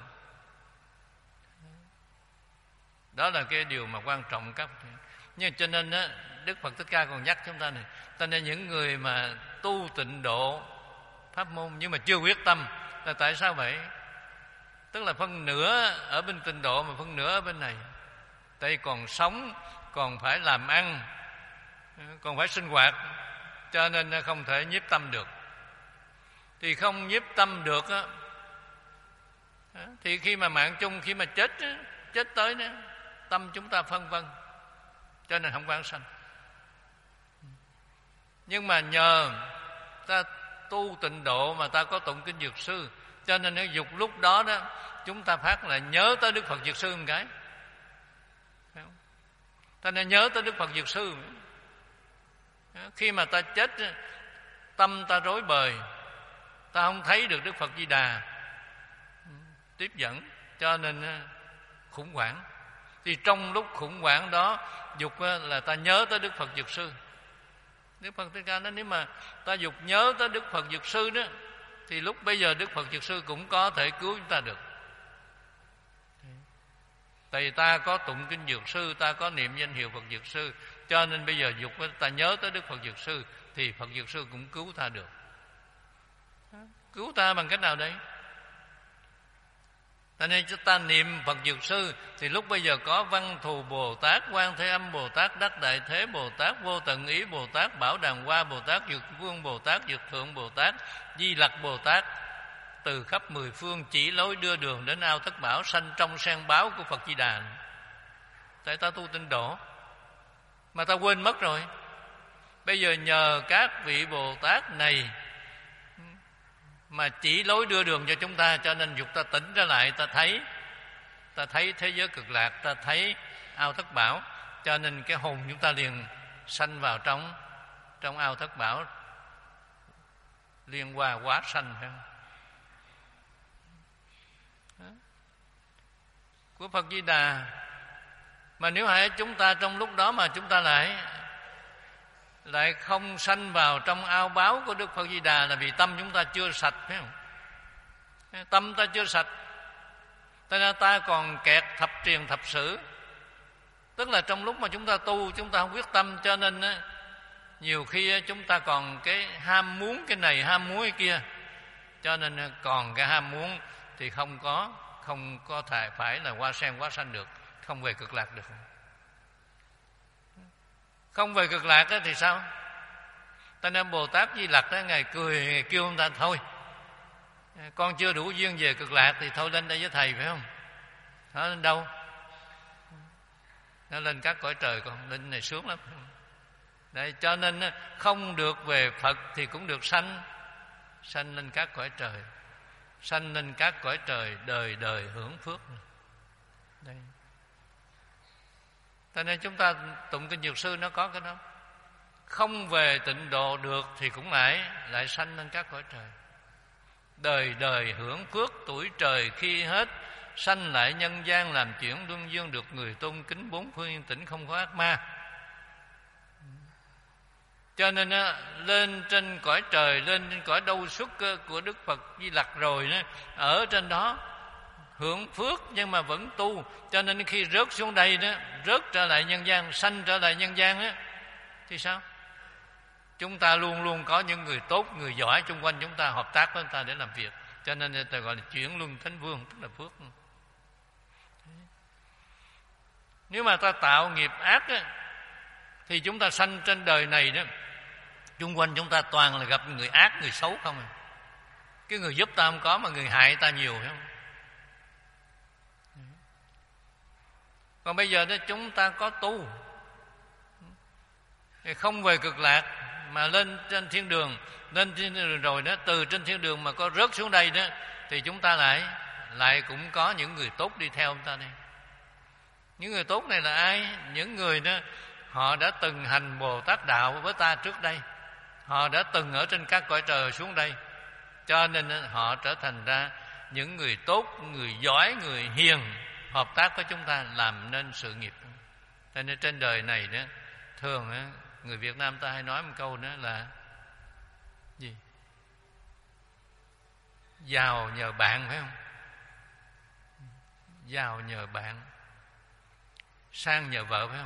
Đó là cái điều mà quan trọng các. Nhưng cho nên đó, Đức Phật Thích Ca còn nhắc chúng ta này, cho nên những người mà tu tịnh độ pháp môn nhưng mà chưa quyết tâm là tại sao vậy? Tức là phân nửa ở bên tịnh độ mà phân nửa ở bên này. Tại còn sống, còn phải làm ăn, còn phải sinh hoạt, cho nên không thể nhiếp tâm được. Thì không nhiếp tâm được á, thì khi mà mạng chung, khi mà chết chết tới đó, tâm chúng ta phân vân, cho nên không vãng sanh. Nhưng mà nhờ ta tu tịnh độ mà ta có tụng kinh Dược Sư, cho nên cái dục lúc đó đó chúng ta phát là nhớ tới Đức Phật Dược Sư một cái, ta nên nhớ tới Đức Phật Dược Sư. Khi mà ta chết, tâm ta rối bời, ta không thấy được Đức Phật Di Đà tiếp dẫn, cho nên khủng hoảng. Thì trong lúc khủng hoảng đó, dục là ta nhớ tới Đức Phật Dược Sư. Đức Phật Thích Ca nói nếu mà ta dục nhớ tới Đức Phật Dược Sư đó, thì lúc bây giờ Đức Phật Dược Sư cũng có thể cứu chúng ta được. Tại vì ta có tụng kinh Dược Sư, ta có niệm danh hiệu Phật Dược Sư, cho nên bây giờ dục ta nhớ tới Đức Phật Dược Sư, thì Phật Dược Sư cũng cứu ta được. Cứu ta bằng cách nào đây? Cho nên chúng ta niệm Phật Dược Sư, thì lúc bây giờ có Văn Thù Bồ Tát, Quan Thế Âm Bồ Tát, Đắc Đại Thế Bồ Tát, Vô Tận Ý Bồ Tát, Bảo Đàng Hoa Bồ Tát, Dược Vương Bồ Tát, Dược Thượng Bồ Tát, Di Lặc Bồ Tát, từ khắp mười phương chỉ lối đưa đường đến ao Thất Bảo sanh trong sen báo của Phật Di Đà. Tại ta tu tịnh độ mà ta quên mất rồi. Bây giờ nhờ các vị Bồ Tát này mà chỉ lối đưa đường cho chúng ta, cho nên dục ta tỉnh trở lại, ta thấy ta thấy thế giới cực lạc, ta thấy ao Thất Bảo, cho nên cái hồn chúng ta liền sanh vào trong trong ao Thất Bảo, liên hoa hóa sanh, phải không? Đó. Của Phật Di Đà. Mà nếu hãy chúng ta trong lúc đó mà chúng ta lại lại không sanh vào trong ao báo của Đức Phật Di Đà, là vì tâm chúng ta chưa sạch, phải không? Tâm ta chưa sạch, cho nên ta còn kẹt thập truyền thập sử. Tức là trong lúc mà chúng ta tu, chúng ta không quyết tâm, cho nên á, nhiều khi chúng ta còn cái ham muốn cái này, ham muốn cái kia, cho nên còn cái ham muốn thì không có không có thể phải là hoa sen hóa sanh được, không về cực lạc được. Không về cực lạc thì sao? Ta nên Bồ Tát Di Lặc đó, Ngài cười, Ngài kêu ông ta thôi, con chưa đủ duyên về cực lạc thì thôi lên đây với thầy, phải không? Nó lên đâu? Nó lên các cõi trời, còn lên này sướng lắm. Đấy, cho nên không được về Phật thì cũng được sanh sanh lên các cõi trời, sanh lên các cõi trời đời đời hưởng phước. Đây. Cho nên chúng ta tụng kinh Dược Sư nó có cái đó. Không về tịnh độ được thì cũng lại lại sanh lên các cõi trời, đời đời hưởng phước, tuổi trời khi hết sanh lại nhân gian, làm chuyển luân dương, được người tôn kính, bốn phương yên tĩnh, không có ác ma. Cho nên lên trên cõi trời, lên trên cõi đâu xuất của Đức Phật Di Lặc rồi, ở trên đó hưởng phước nhưng mà vẫn tu. Cho nên khi rớt xuống đây đó, rớt trở lại nhân gian, sanh trở lại nhân gian đó, thì sao? Chúng ta luôn luôn có những người tốt, người giỏi xung quanh chúng ta, hợp tác với chúng ta để làm việc. Cho nên ta gọi là chuyển luân thánh vương, tức là phước. Nếu mà ta tạo nghiệp ác đó, thì chúng ta sanh trên đời này đó, xung quanh chúng ta toàn là gặp người ác, người xấu không à. Cái người giúp ta không có, mà người hại ta nhiều, phải không? Còn bây giờ đó chúng ta có tu, không về cực lạc mà lên trên thiên đường, lên thiên đường rồi đó, từ trên thiên đường mà có rớt xuống đây đó, thì chúng ta lại lại cũng có những người tốt đi theo chúng ta đây. Những người tốt này là ai? Những người đó họ đã từng hành Bồ Tát đạo với ta trước đây, họ đã từng ở trên các cõi trời xuống đây, cho nên họ trở thành ra những người tốt, người giỏi, người hiền, hợp tác với chúng ta làm nên sự nghiệp. Cho nên trên đời này đó, thường người Việt Nam ta hay nói một câu đó là gì? Giàu nhờ bạn, phải không? Giàu nhờ bạn, sang nhờ vợ, phải không?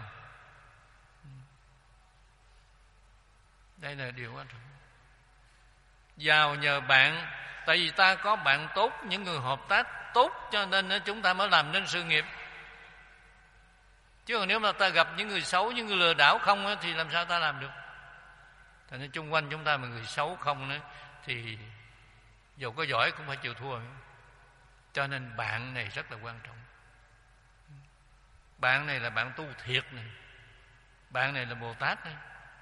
Đây là điều quan trọng. Giàu nhờ bạn, tại vì ta có bạn tốt, những người hợp tác tốt, cho nên chúng ta mới làm nên sự nghiệp. Chứ còn nếu mà ta gặp những người xấu, những người lừa đảo không thì làm sao ta làm được? Thành nên chung quanh chúng ta mà người xấu không đó, thì dù có giỏi cũng phải chịu thua. Cho nên bạn này rất là quan trọng. Bạn này là bạn tu thiệt này, bạn này là Bồ Tát này.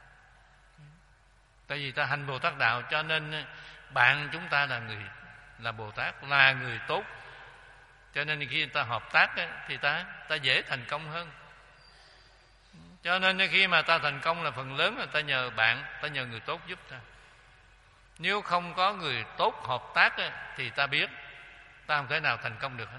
Tại vì ta hành Bồ Tát đạo, cho nên bạn chúng ta là người là Bồ Tát, là người tốt. Cho nên khi ta hợp tác thì ta ta dễ thành công hơn. Cho nên khi mà ta thành công là phần lớn là ta nhờ bạn, ta nhờ người tốt giúp ta. Nếu không có người tốt hợp tác thì ta biết ta không thể nào thành công được hết.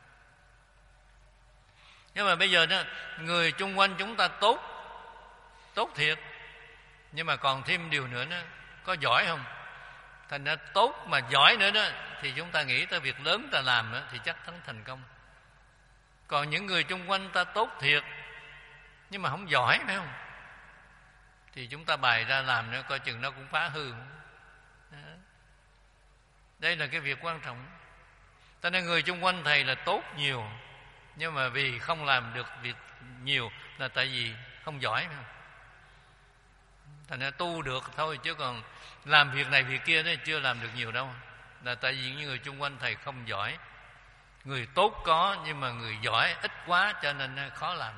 Nhưng mà bây giờ đó, người chung quanh chúng ta tốt, tốt thiệt, nhưng mà còn thêm điều nữa đó, có giỏi không? Thành ra tốt mà giỏi nữa đó, thì chúng ta nghĩ tới việc lớn ta làm đó, thì chắc chắn thành công. Còn những người chung quanh ta tốt thiệt nhưng mà không giỏi, phải không? Thì chúng ta bày ra làm nữa, coi chừng nó cũng phá hư. Đây là cái việc quan trọng. Cho nên người chung quanh thầy là tốt nhiều, nhưng mà vì không làm được việc nhiều là tại vì không giỏi, phải không? Thành ra tu được thôi, chứ còn làm việc này việc kia đấy chưa làm được nhiều đâu. Là tại vì những người chung quanh thầy không giỏi. Người tốt có, nhưng mà người giỏi ít quá, cho nên khó làm.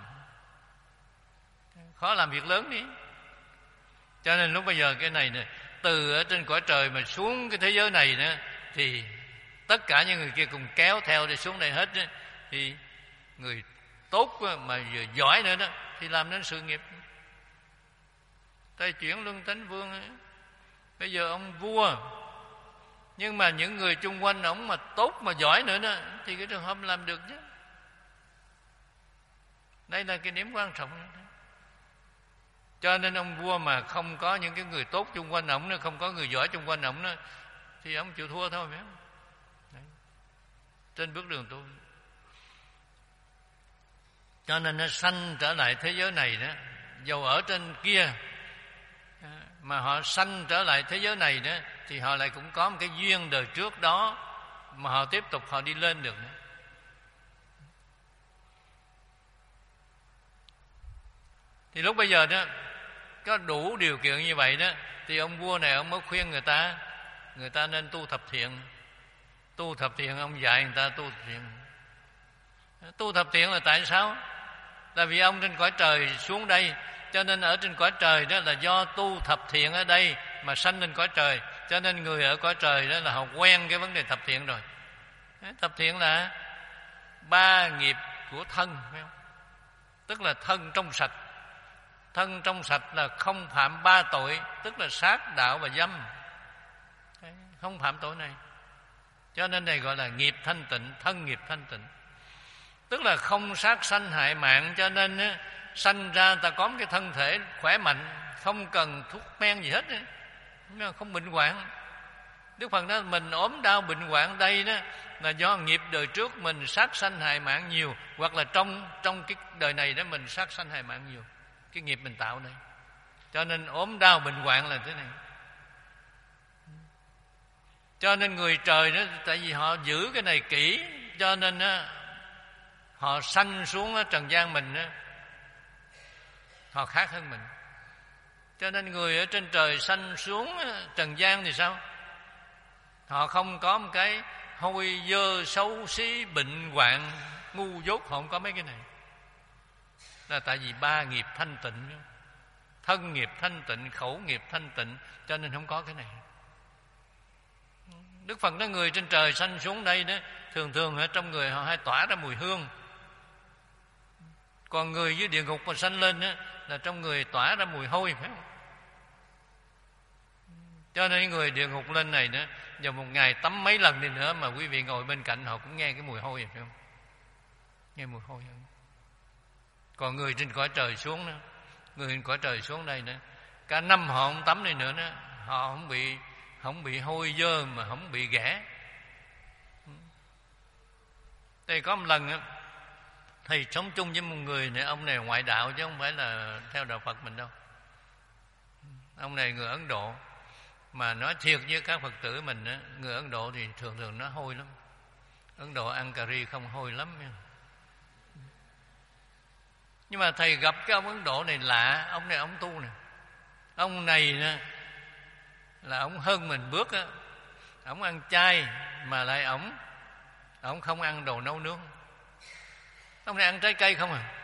Khó làm việc lớn đi. Cho nên lúc bây giờ cái này nè, từ ở trên cõi trời mà xuống cái thế giới này nữa, thì tất cả những người kia cùng kéo theo để xuống đây hết đó. Thì người tốt mà vừa giỏi nữa đó thì làm nên sự nghiệp. Tây chuyển Luân Tánh Vương ấy, bây giờ ông vua, nhưng mà những người chung quanh ông mà tốt mà giỏi nữa đó thì cái trường hợp làm được chứ. Đây là cái điểm quan trọng. Cho nên ông vua mà không có những cái người tốt chung quanh ổng, không có người giỏi chung quanh ổng đó, thì ông chịu thua thôi phải không? Đấy. Trên bước đường tu. Cho nên nó sanh trở lại thế giới này đó, dầu ở trên kia mà họ sanh trở lại thế giới này đó, thì họ lại cũng có một cái duyên đời trước đó mà họ tiếp tục họ đi lên được nữa. Thì lúc bây giờ đó có đủ điều kiện như vậy đó, thì ông vua này ông mới khuyên người ta, người ta nên tu thập thiện. Tu thập thiện, ông dạy người ta tu thập thiện. Tu thập thiện là tại sao? Là vì ông trên cõi trời xuống đây, cho nên ở trên cõi trời đó là do tu thập thiện ở đây mà sanh lên cõi trời. Cho nên người ở cõi trời đó là họ quen cái vấn đề thập thiện rồi. Thập thiện là ba nghiệp của thân, phải không? Tức là thân trong sạch. Thân trong sạch là không phạm ba tội, tức là sát, đạo và dâm. Không phạm tội này. Cho nên này gọi là nghiệp thanh tịnh, thân nghiệp thanh tịnh. Tức là không sát sanh hại mạng, cho nên á, sanh ra ta có một cái thân thể khỏe mạnh, không cần thuốc men gì hết, không bệnh hoạn. Đức Phật nói mình ốm đau bệnh hoạn đây đó là do nghiệp đời trước mình sát sanh hại mạng nhiều, hoặc là trong trong cái đời này đó mình sát sanh hại mạng nhiều, cái nghiệp mình tạo đây. Cho nên ốm đau bệnh hoạn là thế này. Cho nên người trời đó, tại vì họ giữ cái này kỹ, cho nên đó, họ sanh xuống trần gian mình đó, họ khác hơn mình. Cho nên người ở trên trời sanh xuống trần gian thì sao? Họ không có một cái hôi dơ xấu xí bệnh hoạn ngu dốt, họ không có mấy cái này. Là tại vì ba nghiệp thanh tịnh, thân nghiệp thanh tịnh, khẩu nghiệp thanh tịnh, cho nên không có cái này. Đức Phật nói người trên trời sanh xuống đây đó, thường thường ở trong người họ hay tỏa ra mùi hương. Còn người dưới địa ngục mà sanh lên đó, là trong người tỏa ra mùi hôi, phải không? Cho nên người địa ngục lên này nữa, giờ một ngày tắm mấy lần đi nữa mà quý vị ngồi bên cạnh họ cũng nghe cái mùi hôi, phải không? Nghe mùi hôi không? Còn người trên cõi trời xuống nữa, người trên cõi trời xuống đây nữa, cả năm họ không tắm đi nữa nữa, họ không bị không bị hôi dơ mà không bị ghẻ. Đây có một lần á, thầy sống chung với một người này, ông này ngoại đạo chứ không phải là theo đạo Phật mình đâu. Ông này người Ấn Độ, mà nói thiệt với các Phật tử mình á, người Ấn Độ thì thường thường nó hôi lắm. Ấn Độ ăn cà ri không hôi lắm nha. Nhưng mà thầy gặp cái ông Ấn Độ này lạ, ông này ông tu nè. Ông này nè là ông hơn mình bước á, ông ăn chay mà lại ông ông không ăn đồ nấu nướng. Ông này ăn trái cây không à.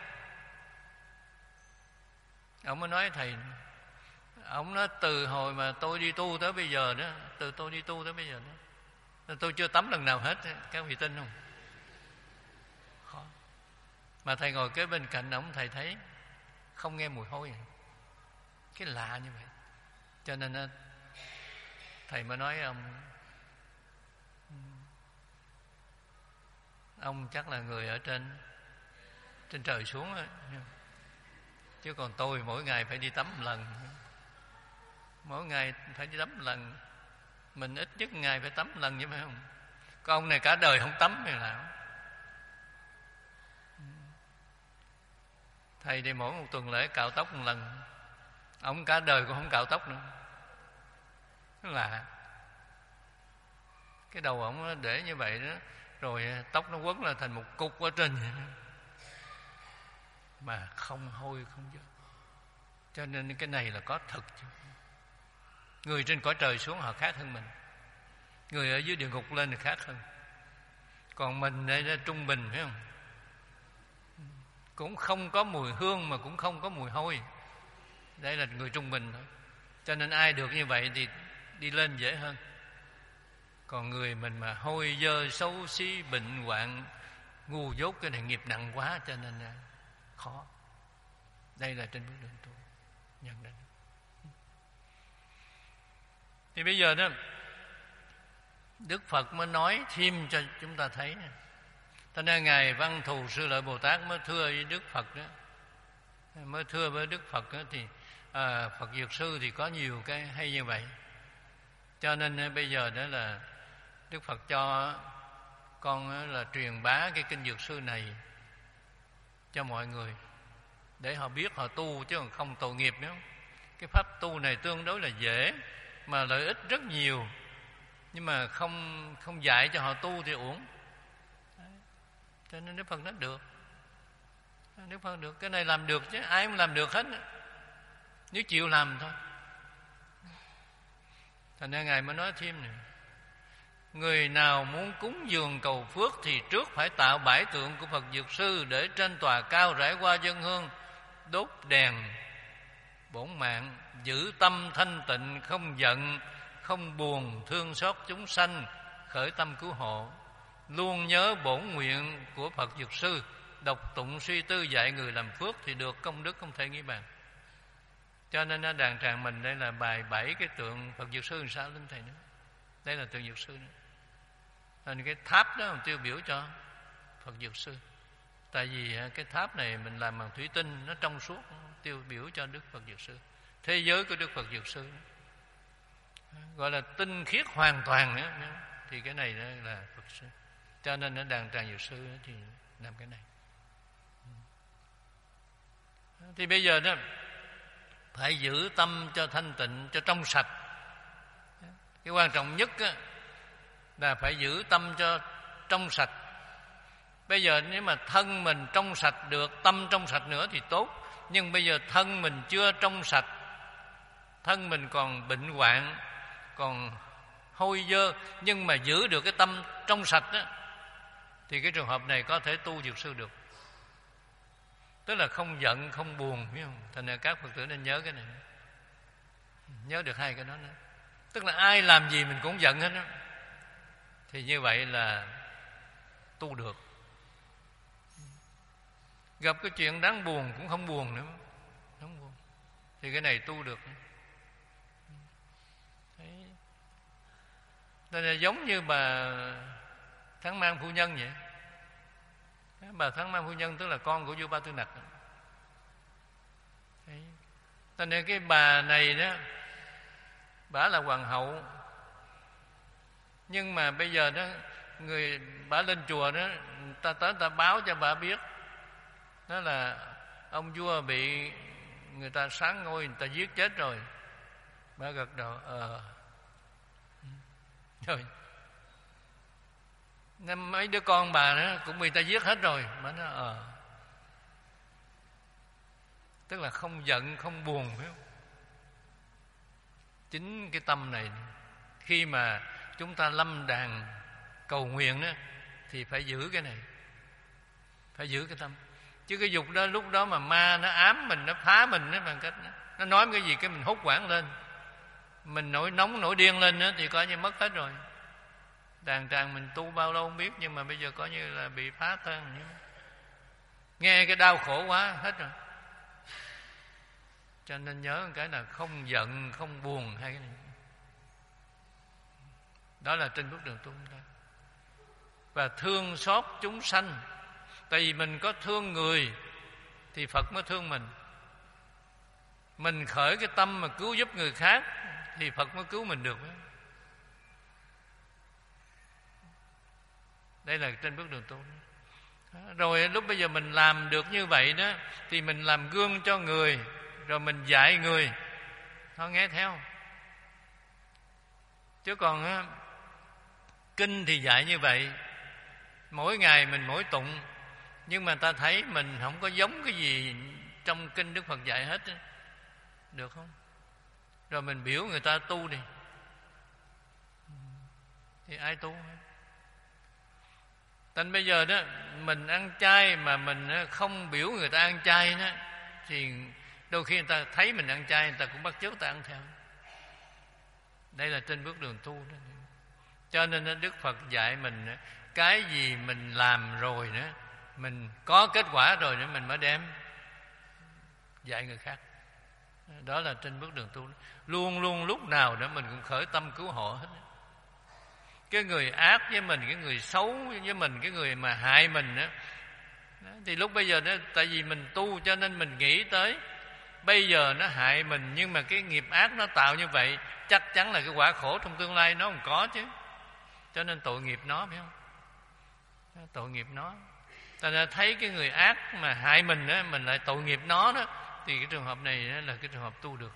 Ông mới nói thầy, ông nói từ hồi mà tôi đi tu tới bây giờ đó, từ tôi đi tu tới bây giờ đó, tôi chưa tắm lần nào hết. Các vị tin không? Khó. Mà thầy ngồi kế bên cạnh ông, thầy thấy không nghe mùi hôi, cái lạ như vậy. Cho nên thầy mới nói ông ông chắc là người ở trên trên trời xuống đó. Chứ còn tôi mỗi ngày phải đi tắm một lần, mỗi ngày phải đi tắm một lần, mình ít nhất ngày phải tắm một lần, chứ phải không? Còn ông này cả đời không tắm thì nào. Thầy đi mỗi một tuần lễ cạo tóc một lần, ông cả đời cũng không cạo tóc nữa. Nó lạ. Cái đầu ổng để như vậy đó, rồi tóc nó quấn là thành một cục ở trên vậy đó, mà không hôi không dơ. Cho nên cái này là có thật chứ. Người trên cõi trời xuống họ khác hơn mình. Người ở dưới địa ngục lên thì khác hơn. Còn mình đây là trung bình, phải không? Cũng không có mùi hương mà cũng không có mùi hôi. Đây là người trung bình thôi. Cho nên ai được như vậy thì đi lên dễ hơn. Còn người mình mà hôi dơ, xấu xí, bệnh hoạn, ngu dốt, cái này nghiệp nặng quá, cho nên là khó. Đây là trên bước đường tu nhận định. Thì bây giờ đó Đức Phật mới nói thêm cho chúng ta thấy. Cho nên Ngài Văn Thù Sư Lợi Bồ Tát mới thưa với Đức Phật đó, mới thưa với Đức Phật đó, thì à, Phật Dược Sư thì có nhiều cái hay như vậy. Cho nên bây giờ đó là Đức Phật cho con là truyền bá cái kinh Dược Sư này cho mọi người, để họ biết họ tu, chứ còn không tội nghiệp nữa. Cái pháp tu này tương đối là dễ, mà lợi ích rất nhiều, nhưng mà không không dạy cho họ tu thì uổng. Đấy. Cho nên Đức Phật nói được, Đức Phật được cái này làm được chứ, ai cũng làm được hết, nếu chịu làm thôi. Thành ra Ngài mới nói thêm này: người nào muốn cúng dường cầu phước thì trước phải tạo bãi tượng của Phật Dược Sư, để trên tòa cao rải qua dân hương, đốt đèn bổn mạng, giữ tâm thanh tịnh, không giận, không buồn, thương xót chúng sanh, khởi tâm cứu hộ, luôn nhớ bổn nguyện của Phật Dược Sư, đọc tụng suy tư dạy người làm phước thì được công đức không thể nghĩ bàn. Cho nên ở đàn tràng mình đây là bài bảy cái tượng Phật Dược Sư làm sao lên thầy nữa. Đây là tượng Dược Sư nữa. Nên cái tháp đó mình tiêu biểu cho Phật Dược Sư. Tại vì cái tháp này mình làm bằng thủy tinh, nó trong suốt, tiêu biểu cho Đức Phật Dược Sư. Thế giới của Đức Phật Dược Sư đó, gọi là tinh khiết hoàn toàn nữa. Thì cái này là Phật Sư. Cho nên ở đàn tràng Dược Sư thì làm cái này. Thì bây giờ đó phải giữ tâm cho thanh tịnh, cho trong sạch. Cái quan trọng nhất á, là phải giữ tâm cho trong sạch. Bây giờ nếu mà thân mình trong sạch được, tâm trong sạch nữa thì tốt. Nhưng bây giờ thân mình chưa trong sạch, thân mình còn bệnh hoạn, còn hôi dơ, nhưng mà giữ được cái tâm trong sạch đó, thì cái trường hợp này có thể tu Dược Sư được. Tức là không giận, không buồn, biết không? Thành ra các Phật tử nên nhớ cái này, nhớ được hai cái đó nữa. Tức là ai làm gì mình cũng giận hết đó, thì như vậy là tu được. Gặp cái chuyện đáng buồn cũng không buồn nữa, không buồn, thì cái này tu được. Đấy. Nên là giống như bà Thắng Mang phu nhân vậy. Bà Thắng Mang phu nhân tức là con của vua Ba Tư Nặc. Đấy. Nên cái bà này đó, bà là hoàng hậu, nhưng mà bây giờ đó người bà lên chùa đó, ta tới ta báo cho bà biết đó là ông vua bị người ta sáng ngôi, người ta giết chết rồi. Bà gật đầu ờ rồi. Nên mấy đứa con bà đó cũng bị ta giết hết rồi. Bà nói ờ tức là không giận, không buồn, phải không? Chính cái tâm này, khi mà chúng ta lâm đàn cầu nguyện đó, thì phải giữ cái này, phải giữ cái tâm. Chứ cái dục đó lúc đó mà ma nó ám mình, nó phá mình đó, bằng cách đó, nó nói cái gì cái mình hốt hoảng lên, mình nổi nóng nổi điên lên đó, thì coi như mất hết rồi. Đàn tràng mình tu bao lâu không biết, nhưng mà bây giờ coi như là bị phá tan. Nghe cái đau khổ quá hết rồi. Cho nên nhớ cái là không giận, không buồn hay cái này. Đó là trên bước đường tu chúng ta. Và thương xót chúng sanh. Tại vì mình có thương người thì Phật mới thương mình. Mình khởi cái tâm mà cứu giúp người khác thì Phật mới cứu mình được. Đây là trên bước đường tu. Rồi lúc bây giờ mình làm được như vậy đó, thì mình làm gương cho người, rồi mình dạy người họ nghe theo. Chứ còn á, kinh thì dạy như vậy, mỗi ngày mình mỗi tụng, nhưng mà ta thấy mình không có giống cái gì trong kinh Đức Phật dạy hết, được không? Rồi mình biểu người ta tu đi. thì ai tu? Thành bây giờ đó mình ăn chay mà mình không biểu người ta ăn chay đó, thì đôi khi người ta thấy mình ăn chay, người ta cũng bắt chước ta ăn theo. Đây là trên bước đường tu đó. Cho nên Đức Phật dạy mình cái gì mình làm rồi nữa, mình có kết quả rồi nữa, mình mới đem dạy người khác. Đó là trên bước đường tu. Luôn luôn lúc nào đó mình cũng khởi tâm cứu hộ hết. Cái người ác với mình, cái người xấu với mình, cái người mà hại mình đó, thì lúc bây giờ đó, tại vì mình tu cho nên mình nghĩ tới bây giờ nó hại mình, nhưng mà cái nghiệp ác nó tạo như vậy, chắc chắn là cái quả khổ trong tương lai nó không có chứ. Cho nên tội nghiệp nó, phải không? Tội nghiệp nó. Ta đã thấy cái người ác mà hại mình đó, mình lại tội nghiệp nó đó, thì cái trường hợp này là cái trường hợp tu được.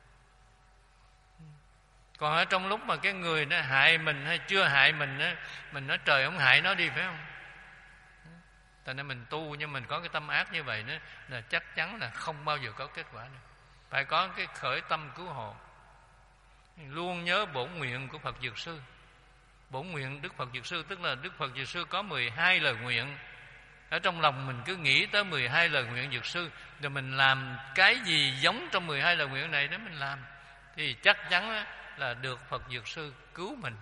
Còn ở trong lúc mà cái người nó hại mình hay chưa hại mình đó, mình nói trời không hại nó đi, phải không? Tại nên mình tu nhưng mình có cái tâm ác như vậy đó, là chắc chắn là không bao giờ có kết quả được. Phải có cái khởi tâm cứu hộ. Luôn nhớ bổn nguyện của Phật Dược Sư. Bổn nguyện Đức Phật Dược Sư tức là Đức Phật Dược Sư có mười hai lời nguyện. Ở trong lòng mình cứ nghĩ tới mười hai lời nguyện Dược Sư, rồi mình làm cái gì giống trong mười hai lời nguyện này đó mình làm, thì chắc chắn là được Phật Dược Sư cứu mình,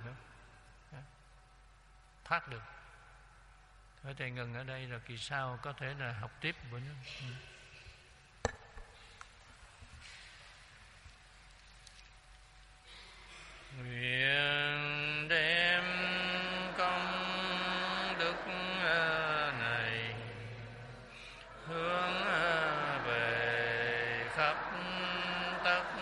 thoát được. Thôi thầy ngừng ở đây, rồi kỳ sau có thể là học tiếp bữa nữa. Ừ. Nguyện đem công đức này hướng về khắp tất